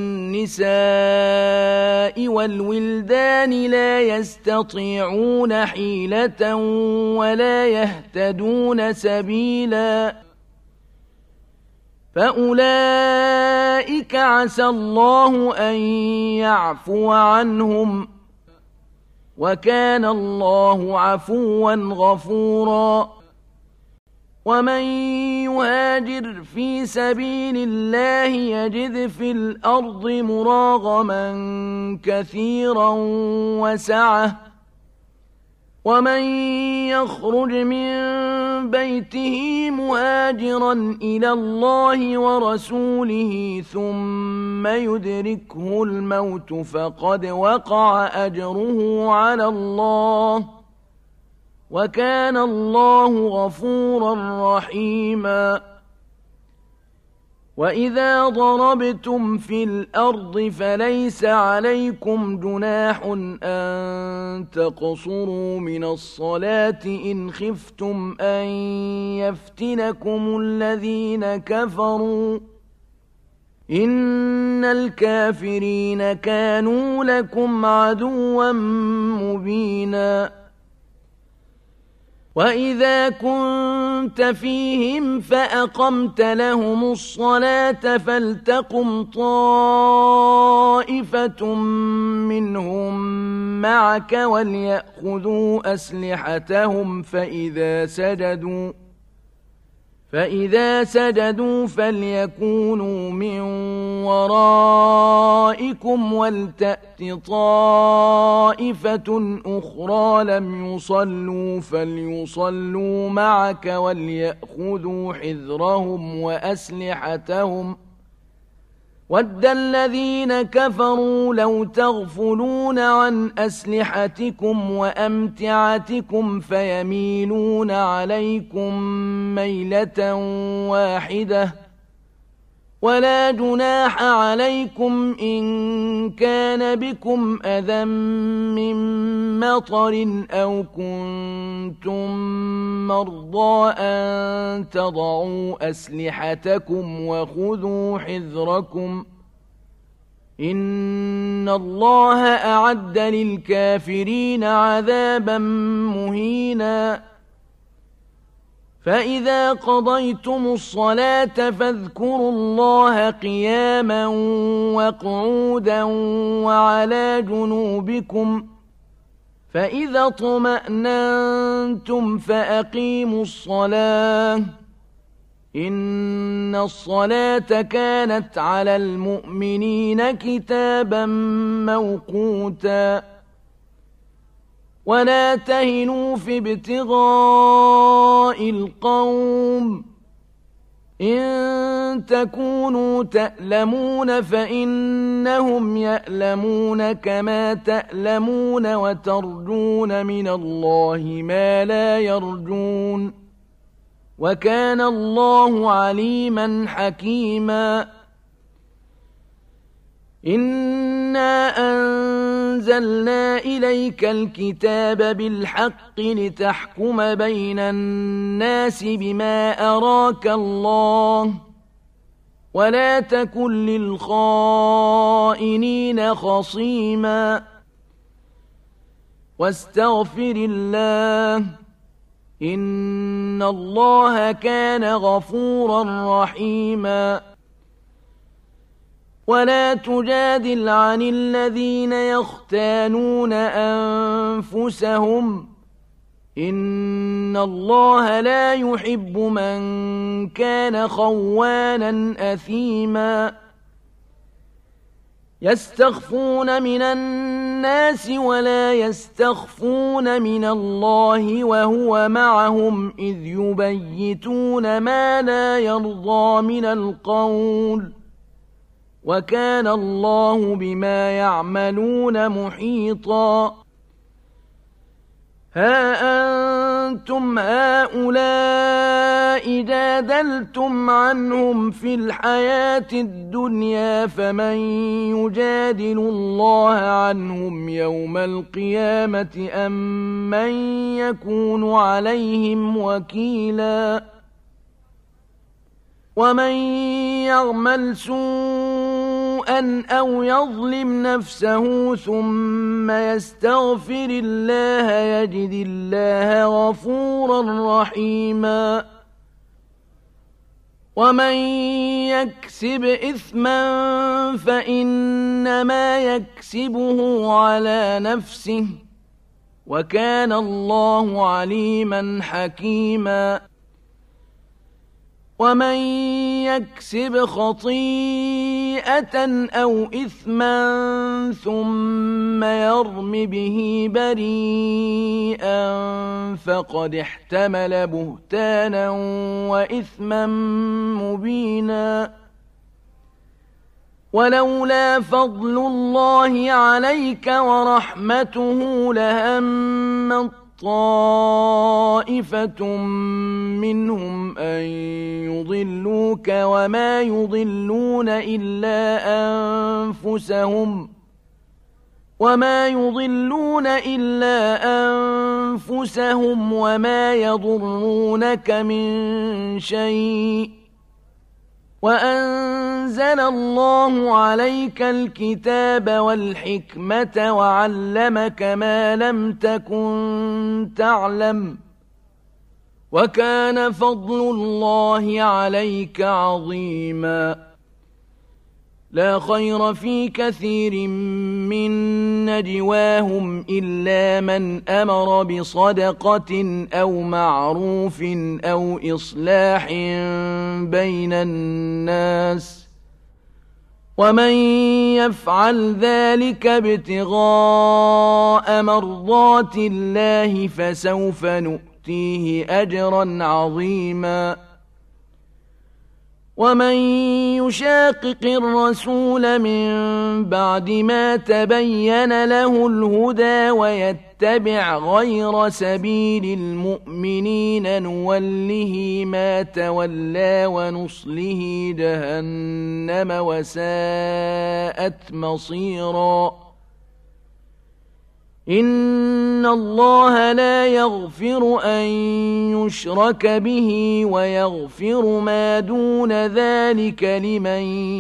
والنساء والولدان لا يستطيعون حيلة ولا يهتدون سبيلا فأولئك عسى الله أن يعفو عنهم وكان الله عفوا غفورا ومن يهاجر في سبيل الله يجد في الأرض مراغما كثيرا وسعة ومن يخرج من بيته مهاجرا إلى الله ورسوله ثم يدركه الموت فقد وقع أجره على الله وكان الله غفورا رحيما وإذا ضربتم في الأرض فليس عليكم جناح أن تقصروا من الصلاة إن خفتم أن يفتنكم الذين كفروا إن الكافرين كانوا لكم عدوا مبينا وإذا كنت فيهم فأقمت لهم الصلاة فلتقم طائفة منهم معك وليأخذوا أسلحتهم فإذا سجدوا فإذا سجدوا فليكونوا من ورائكم ولتأت طائفة أخرى لم يصلوا فليصلوا معك وليأخذوا حذرهم وأسلحتهم ود الذين كفروا لو تغفلون عن أسلحتكم وأمتعتكم فيميلون عليكم ميلة واحدة ولا جناح عليكم إن كان بكم أذى من مطر أو كنتم مرضى أن تضعوا أسلحتكم وخذوا حذركم إن الله أعد للكافرين عذابا مهينا فإذا قضيتم الصلاة فاذكروا الله قياما وقعودا وعلى جنوبكم فإذا اطمأننتم فأقيموا الصلاة إن الصلاة كانت على المؤمنين كتابا موقوتا ولا تهنوا في ابتغاء القوم إن تكونوا تألمون فإنهم يألمون كما تألمون وترجون من الله ما لا يرجون وكان الله عليما حكيما إنا أنزلنا إليك الكتاب بالحق لتحكم بين الناس بما أراك الله ولا تكن للخائنين خصيما واستغفر الله إن الله كان غفورا رحيما ولا تجادل عن الذين يختانون أنفسهم إن الله لا يحب من كان خوانا أثيما يستخفون من الناس ولا يستخفون من الله وهو معهم إذ يبيتون ما لا يرضى من القول وكان الله بما يعملون محيطا ها أنتم هؤلاء جادلتم عنهم في الحياة الدنيا فمن يجادل الله عنهم يوم القيامة أم من يكون عليهم وكيلا ومن يعمل سوءا أو يظلم نفسه ثم يستغفر الله يجد الله غفورا رحيما ومن يكسب إثما فإنما يكسبه على نفسه وكان الله عليما حكيما ومن يكسب خطيئة أو إثما ثم يرم به بريئا فقد احتمل بهتانا وإثما مبينا ولولا فضل الله عليك ورحمته لهم طائفة منهم أن يضلوك وما يضلون إلا أنفسهم وما يضلون إلا أنفسهم وما يضرونك من شيء وأنزل الله عليك الكتاب والحكمة وعلمك ما لم تكن تعلم وكان فضل الله عليك عظيما لا خير في كثير من نجواهم إلا من أمر بصدقة أو معروف أو إصلاح بين الناس ومن يفعل ذلك ابتغاء مرضات الله فسوف نؤتيه أجرا عظيما ومن يشاقق الرسول من بعد ما تبين له الهدى ويتبع غير سبيل المؤمنين نوله ما تولى ونصله جهنم وساءت مصيرا إن الله لا يغفر أن يشرك به ويغفر ما دون ذلك لمن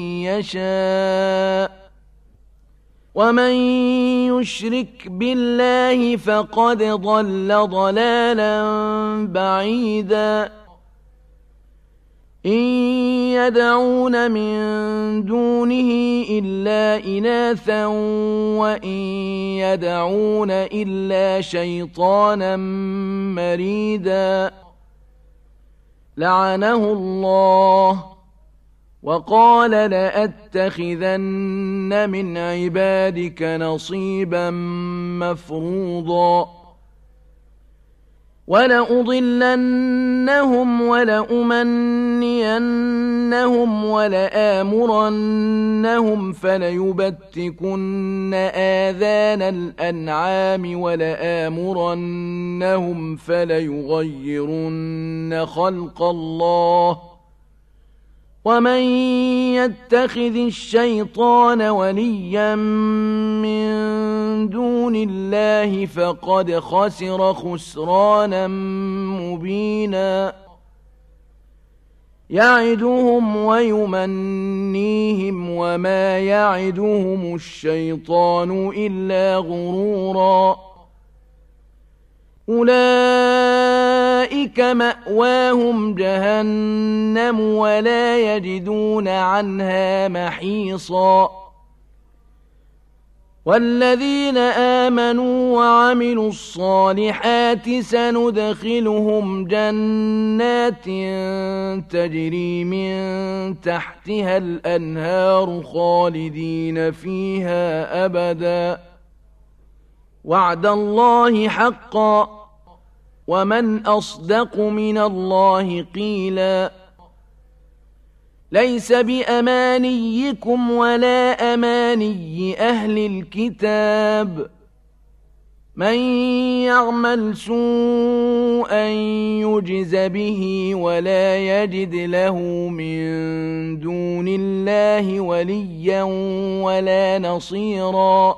يشاء ومن يشرك بالله فقد ضل ضلالا بعيدا إن يدعون من دونه إلا إناثا وإن يدعون إلا شيطانا مريدا لعنه الله وقال لأتخذن من عبادك نصيبا مفروضا ولأضلنهم ولأمنينهم ولآمرنهم فليبتكن آذان الأنعام ولآمرنهم فليغيرن خلق الله ومن يتخذ الشيطان وليا من دون الله فقد خسر خسرانا مبينا يعدهم ويمنيهم وما يعدهم الشيطان إلا غرورا أولئك مأواهم جهنم ولا يجدون عنها محيصا والذين آمنوا وعملوا الصالحات سندخلهم جنات تجري من تحتها الأنهار خالدين فيها أبدا وعد الله حقا ومن أصدق من الله قيلا ليس بأمانيكم ولا أماني أهل الكتاب من يعمل سوءا يجز به ولا يجد له من دون الله وليا ولا نصيرا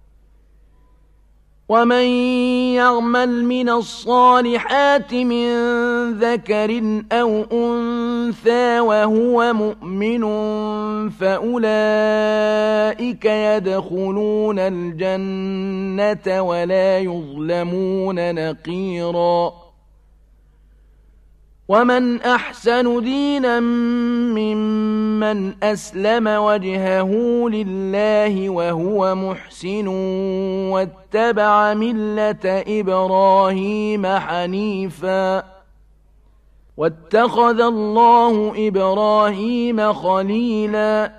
ومن يعمل من الصالحات من ذكر أو أنثى وهو مؤمن فأولئك يدخلون الجنة ولا يظلمون نقيرا ومن أحسن دينا ممن أسلم وجهه لله وهو محسن واتبع ملة إبراهيم حنيفا واتخذ الله إبراهيم خليلا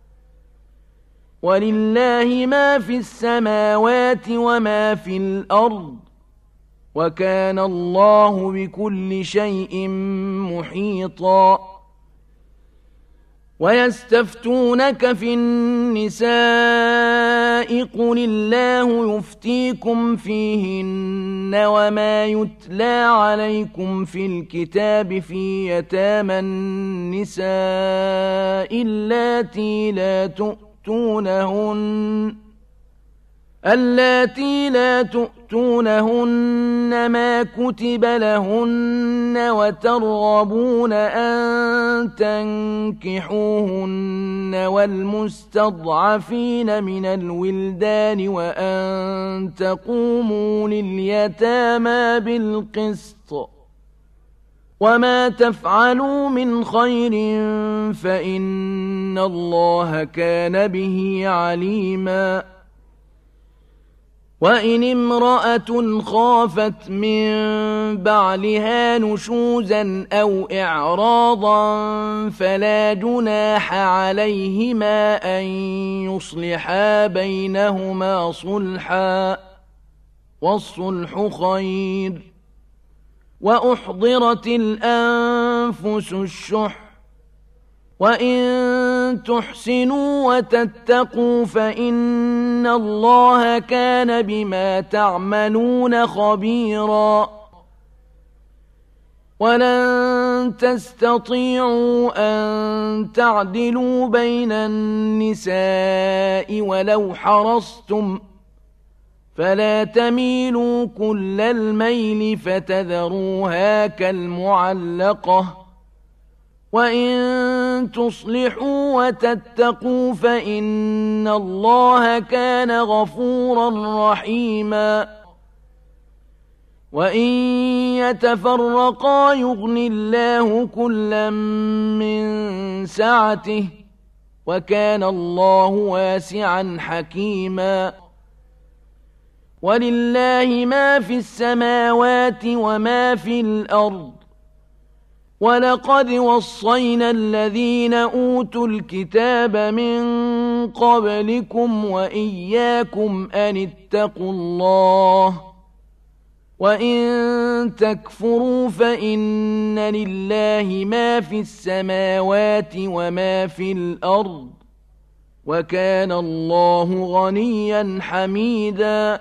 ولله ما في السماوات وما في الأرض وكان الله بكل شيء محيطا ويستفتونك في النساء قل الله يفتيكم فيهن وما يتلى عليكم في الكتاب في يتامى النساء اللاتي لا تؤتونهن اللاتي لا تؤتونهن ما كتب لهن وترغبون أن تنكحوهن والمستضعفين من الولدان وأن تقوموا لليتامى بالقسط وما تفعلوا من خير فإن الله كان به عليما وإن امرأة خافت من بعلها نشوزا أو إعراضا فلا جناح عليهما أن يصلحا بينهما صلحا والصلح خير وأحضرت الأنفس الشح وإن تحسنوا وتتقوا فإن الله كان بما تعملون خبيرا ولن تستطيعوا أن تعدلوا بين النساء ولو حرصتم فلا تميلوا كل الميل فتذروها كالمعلقة وإن تصلحوا وتتقوا فإن الله كان غفورا رحيما وإن يتفرقا يغن الله كلا من سعته وكان الله واسعا حكيما ولله ما في السماوات وما في الأرض ولقد وصينا الذين أوتوا الكتاب من قبلكم وإياكم أن اتقوا الله وإن تكفروا فإن لله ما في السماوات وما في الأرض وكان الله غنيا حميدا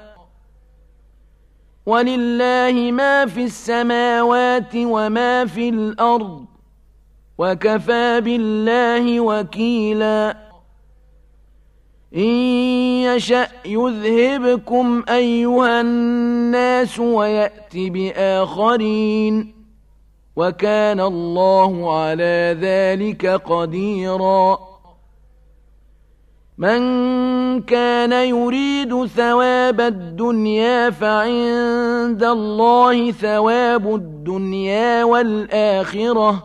ولله ما في السماوات وما في الأرض وكفى بالله وكيلا إن يشأ يذهبكم أيها الناس ويأت بآخرين وكان الله على ذلك قديرا من كان يريد ثواب الدنيا فعند الله ثواب الدنيا والآخرة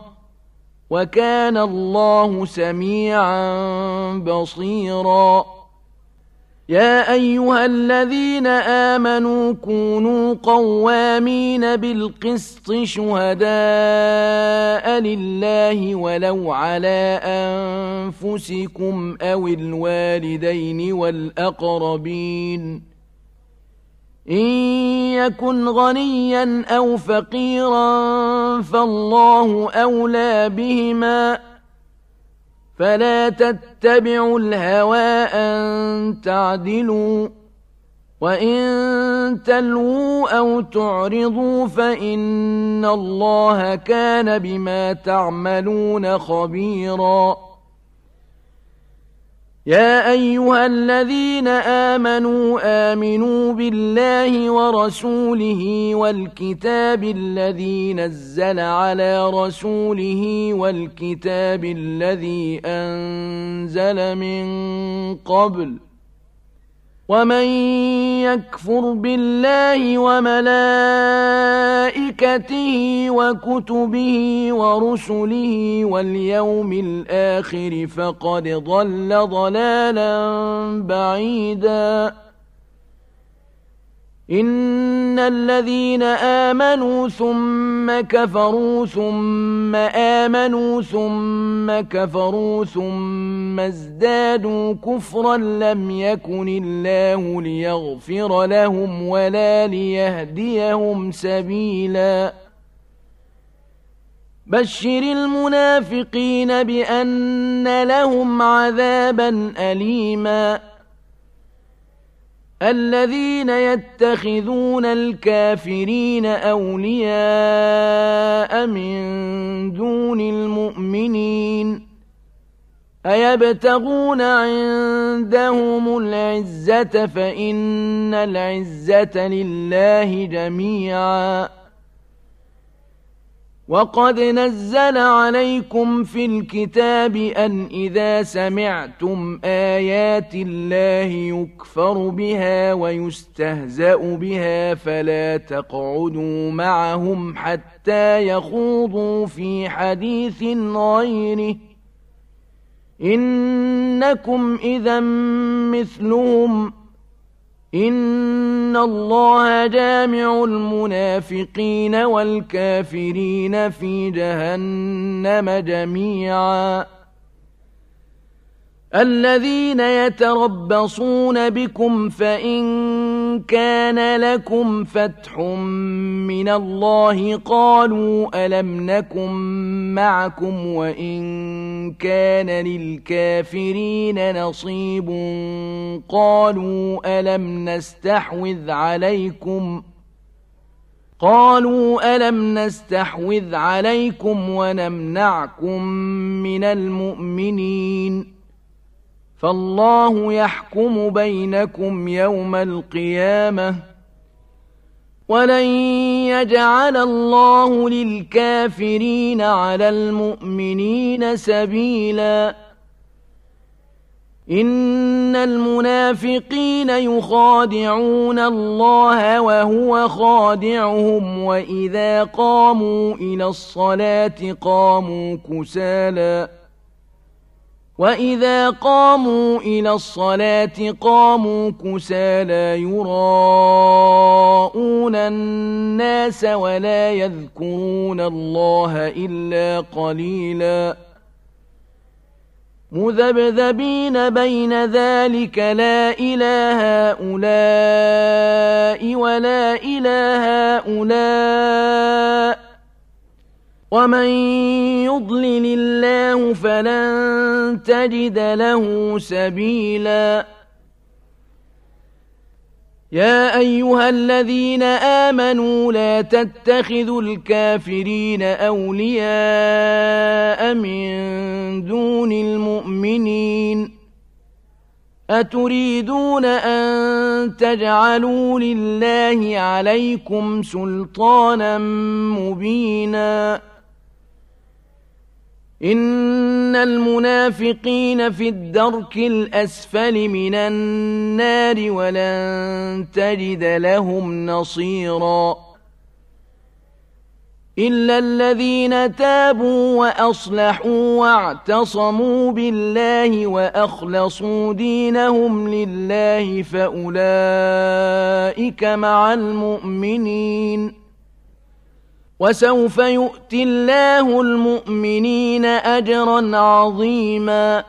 وكان الله سميعا بصيرا يا أيها الذين آمنوا كونوا قوامين بالقسط شهداء لله ولو على أنفسكم أو الوالدين والأقربين إن يكن غنيا أو فقيرا فالله أولى بهما فلا تتبعوا الهوى أن تعدلوا وإن تلووا أو تعرضوا فإن الله كان بما تعملون خبيرا يا أيها الذين آمنوا آمنوا بالله ورسوله والكتاب الذي نزل على رسوله والكتاب الذي أنزل من قبل ومن يكفر بالله وملائكته وكتبه ورسله واليوم الآخر فقد ضل ضلالا بعيدا إن الذين آمنوا ثم كفروا ثم آمنوا ثم كفروا ثم ازدادوا كفرا لم يكن الله ليغفر لهم ولا ليهديهم سبيلا بشر المنافقين بأن لهم عذابا أليما الذين يتخذون الكافرين أولياء من دون المؤمنين أيبتغون عندهم العزة فإن العزة لله جميعا وقد نزل عليكم في الكتاب أن إذا سمعتم آيات الله يكفر بها ويستهزأ بها فلا تقعدوا معهم حتى يخوضوا في حديث غيره إنكم إذا مثلهم إن الله جامع المنافقين والكافرين في جهنم جميعا الذين يتربصون بكم فإن كان لكم فتح من الله قالوا ألم نكن معكم وإن كان للكافرين نصيب قالوا ألم نستحوذ عليكم قالوا ألم نستحوذ عليكم ونمنعكم من المؤمنين فالله يحكم بينكم يوم القيامة ولن يجعل الله للكافرين على المؤمنين سبيلا إن المنافقين يخادعون الله وهو خادعهم وإذا قاموا إلى الصلاة قاموا كسالى وإذا قاموا إلى الصلاة قاموا كسالى يراءون الناس ولا يذكرون الله إلا قليلا مذبذبين بين ذلك لا إله هؤلاء ولا إله هؤلاء ومن يضلل الله فلن تجد له سبيلا يا أيها الذين آمنوا لا تتخذوا الكافرين أولياء من دون المؤمنين أتريدون أن تجعلوا لله عليكم سلطانا مبينا إن المنافقين في الدرك الأسفل من النار ولن تجد لهم نصيرا إلا الذين تابوا وأصلحوا واعتصموا بالله وأخلصوا دينهم لله فأولئك مع المؤمنين وسوف يؤتي الله المؤمنين أجرا عظيما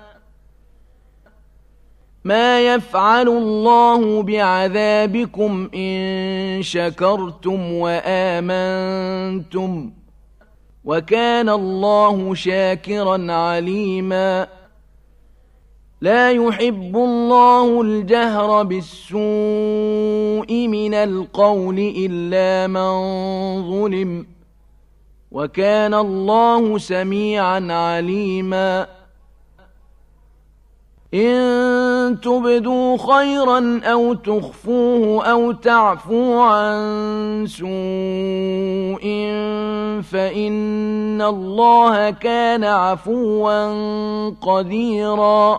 ما يفعل الله بعذابكم إن شكرتم وآمنتم وكان الله شاكرا عليما لا يحب الله الجهر بالسوء من القول إلا من ظلم وكان الله سميعا عليما إن تبدوا خيرا أو تخفوه أو تعفوا عن سوء فإن الله كان عفوا قديرا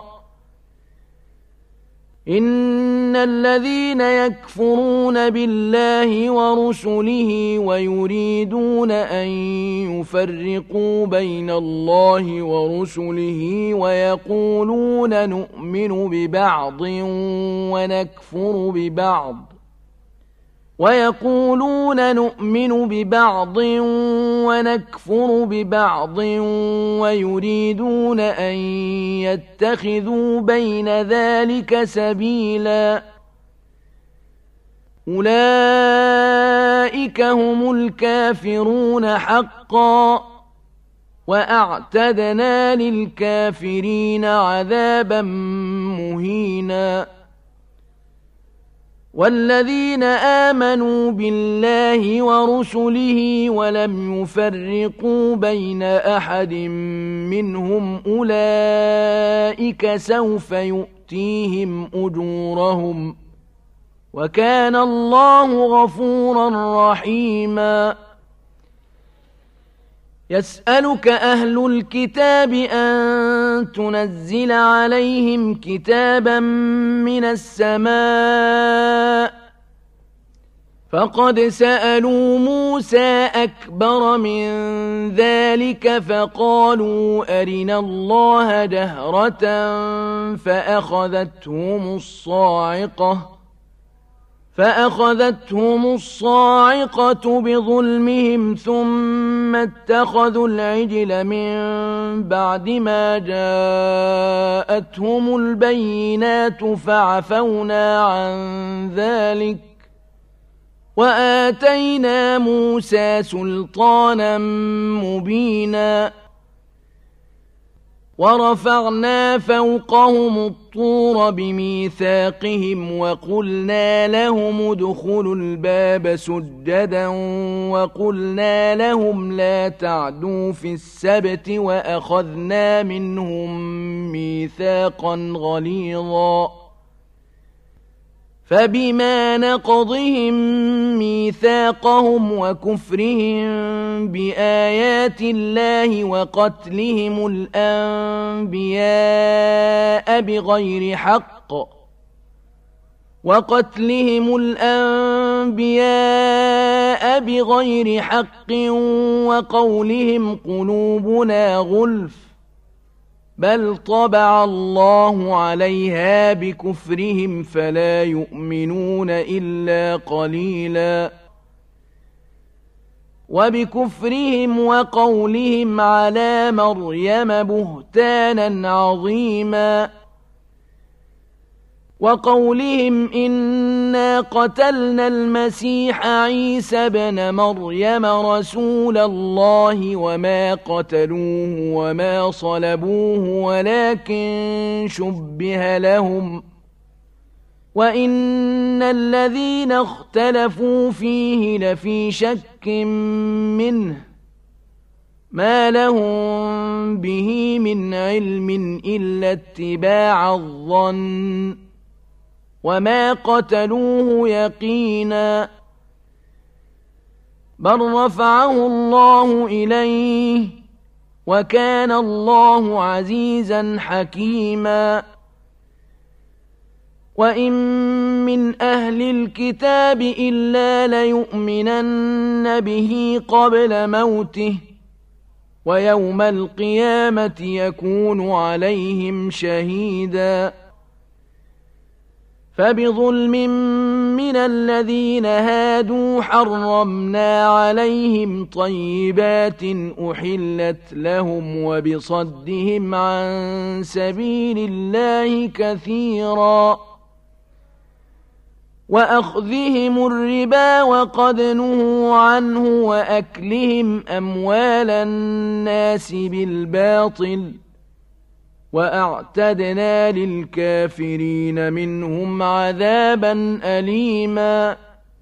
إن الذين يكفرون بالله ورسله ويريدون أن يفرقوا بين الله ورسله ويقولون نؤمن ببعض ونكفر ببعض ويقولون نؤمن ببعض ونكفر ببعض ويريدون أن يتخذوا بين ذلك سبيلا أولئك هم الكافرون حقا وأعتدنا للكافرين عذابا مهينا والذين آمنوا بالله ورسله ولم يفرقوا بين أحد منهم أولئك سوف يؤتيهم أجورهم وكان الله غفورا رحيما يسألك أهل الكتاب أن تنزل عليهم كتابا من السماء فقد سألوا موسى أكبر من ذلك فقالوا أرنا الله جهرة فأخذتهم الصاعقة فأخذتهم الصاعقة بظلمهم ثم اتخذوا العجل من بعد ما جاءتهم البينات فعفونا عن ذلك وآتينا موسى سلطانا مبينا ورفعنا فوقهم الطور بميثاقهم وقلنا لهم ادخلوا الباب سجدا وقلنا لهم لا تعدوا في السبت وأخذنا منهم ميثاقا غليظا فبما نقضهم ميثاقهم وكفرهم بآيات الله وقتلهم الأنبياء بغير حق وقتلهم الأنبياء بغير حق وقولهم قلوبنا غلف بل طبع الله عليها بكفرهم فلا يؤمنون إلا قليلا وبكفرهم وقولهم على مريم بهتانا عظيما وقولهم إنا قتلنا المسيح عيسى بن مريم رسول الله وما قتلوه وما صلبوه ولكن شبه لهم وإن الذين اختلفوا فيه لفي شك منه ما لهم به من علم إلا اتباع الظن وما قتلوه يقينا بل رفعه الله إليه وكان الله عزيزا حكيما وإن من أهل الكتاب إلا ليؤمنن به قبل موته ويوم القيامة يكون عليهم شهيدا فبظلم من الذين هادوا حرمنا عليهم طيبات أحلت لهم وبصدهم عن سبيل الله كثيرا وأخذهم الربا وقد نهوا عنه وأكلهم أموال الناس بالباطل وأعتدنا للكافرين منهم عذابا أليما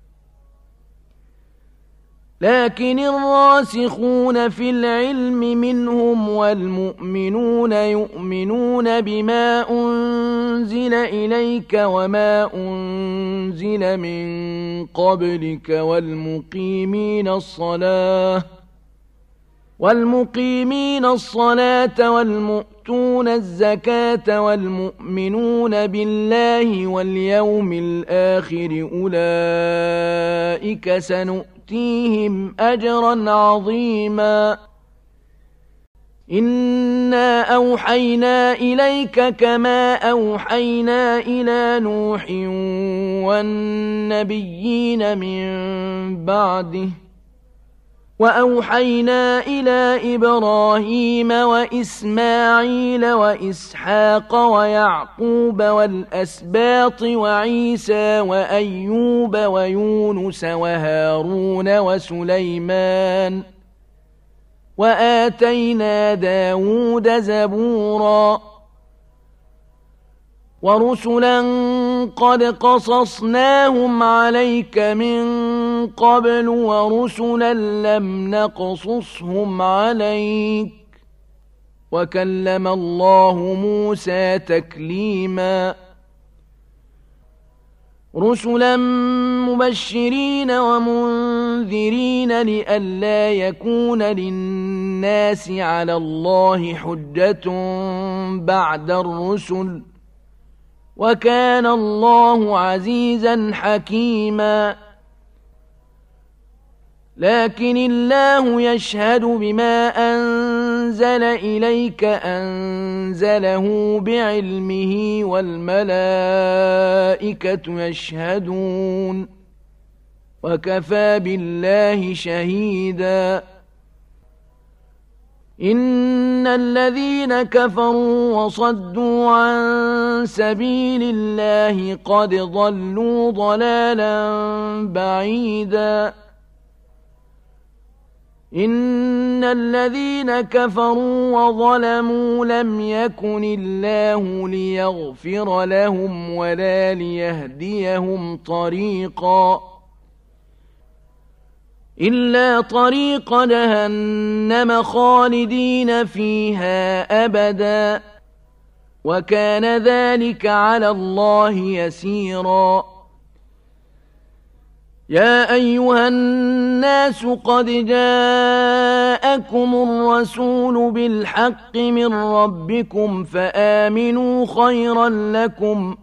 لكن الراسخون في العلم منهم والمؤمنون يؤمنون بما أنزل إليك وما أنزل من قبلك والمقيمين الصلاة والمقيمين الصلاة والمؤتون الزكاة والمؤمنون بالله واليوم الآخر أولئك سنؤتيهم أجرا عظيما إنا أوحينا إليك كما أوحينا إلى نوح والنبيين من بعده وأوحينا إلى إبراهيم وإسماعيل وإسحاق ويعقوب والأسباط وعيسى وأيوب ويونس وهارون وسليمان وآتينا داود زبورا ورسلا قد قصصناهم عليك من قبل ورسلا لم نقصصهم عليك وكلم الله موسى تكليما رسلا مبشرين ومنذرين لئلا يكون للناس على الله حجة بعد الرسل وكان الله عزيزا حكيما لكن الله يشهد بما أنزل إليك أنزله بعلمه والملائكة يشهدون وكفى بالله شهيدا إن الذين كفروا وصدوا عن سبيل الله قد ضلوا ضلالا بعيدا إن الذين كفروا وظلموا لم يكن الله ليغفر لهم ولا ليهديهم طريقا إلا طريق جهنم خالدين فيها أبدا وكان ذلك على الله يسيرا يا أيها الناس قد جاءكم الرسول بالحق من ربكم فآمنوا خيرا لكم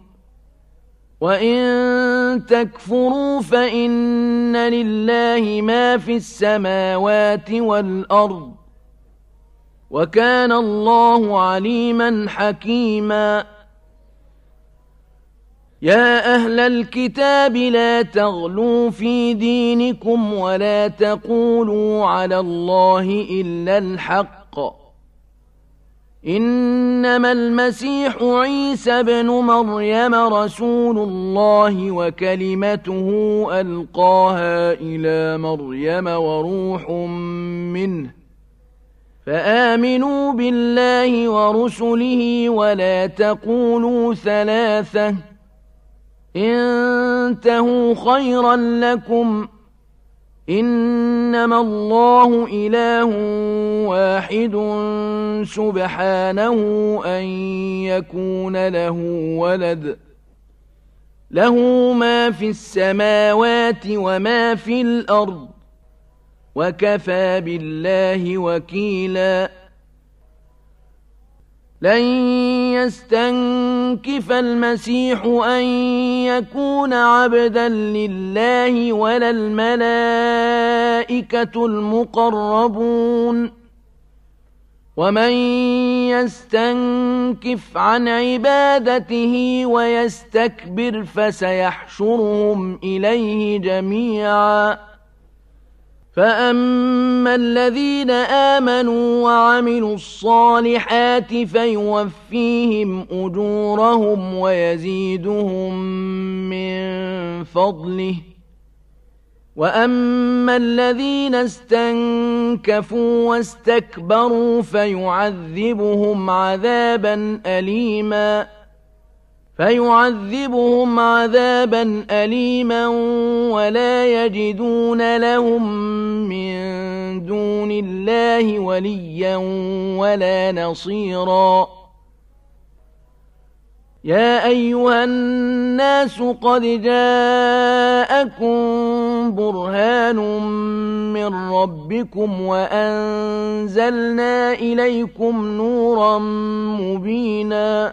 وإن تكفروا فإن لله ما في السماوات والأرض وكان الله عليما حكيما يا أهل الكتاب لا تغلوا في دينكم ولا تقولوا على الله إلا الحق إنما المسيح عيسى بن مريم رسول الله وكلمته ألقاها إلى مريم وروح منه فآمنوا بالله ورسله ولا تقولوا ثلاثة انتهوا خيرا لكم إنما الله إله واحد سبحانه أن يكون له ولد له ما في السماوات وما في الأرض وكفى بالله وكيلا لن يستنكف المسيح أن يكون عبدا لله ولا الملائكة المقربون ومن يستنكف عن عبادته ويستكبر فسيحشرهم إليه جميعا فأما الذين آمنوا وعملوا الصالحات فيوفيهم أجورهم ويزيدهم من فضله وأما الذين استنكفوا واستكبروا فيعذبهم عذابا أليما فيعذبهم عذابا أليما ولا يجدون لهم من دون الله وليا ولا نصيرا يا أيها الناس قد جاءكم برهان من ربكم وأنزلنا إليكم نورا مبينا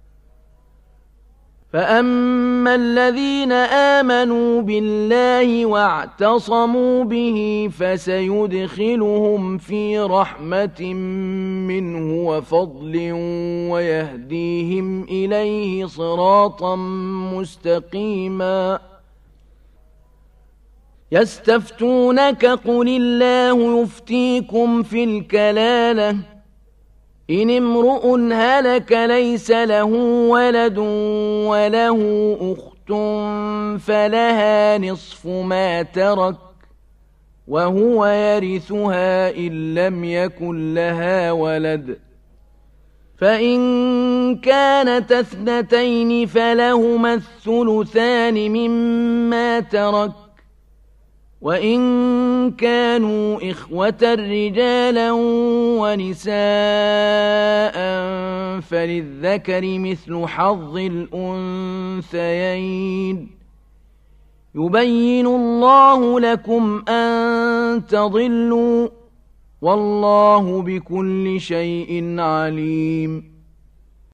فأما الذين آمنوا بالله واعتصموا به فسيدخلهم في رحمة منه وفضل ويهديهم إليه صراطا مستقيما يستفتونك قل الله يفتيكم في الكلالة إن امرؤ هلك ليس له ولد وله أخت فلها نصف ما ترك وهو يرثها إن لم يكن لها ولد فإن كانت اثنتين فلهما الثلثان مما ترك وإن كانوا إخوة رجالا ونساء فللذكر مثل حظ الأنثيين يبين الله لكم أن تضلوا والله بكل شيء عليم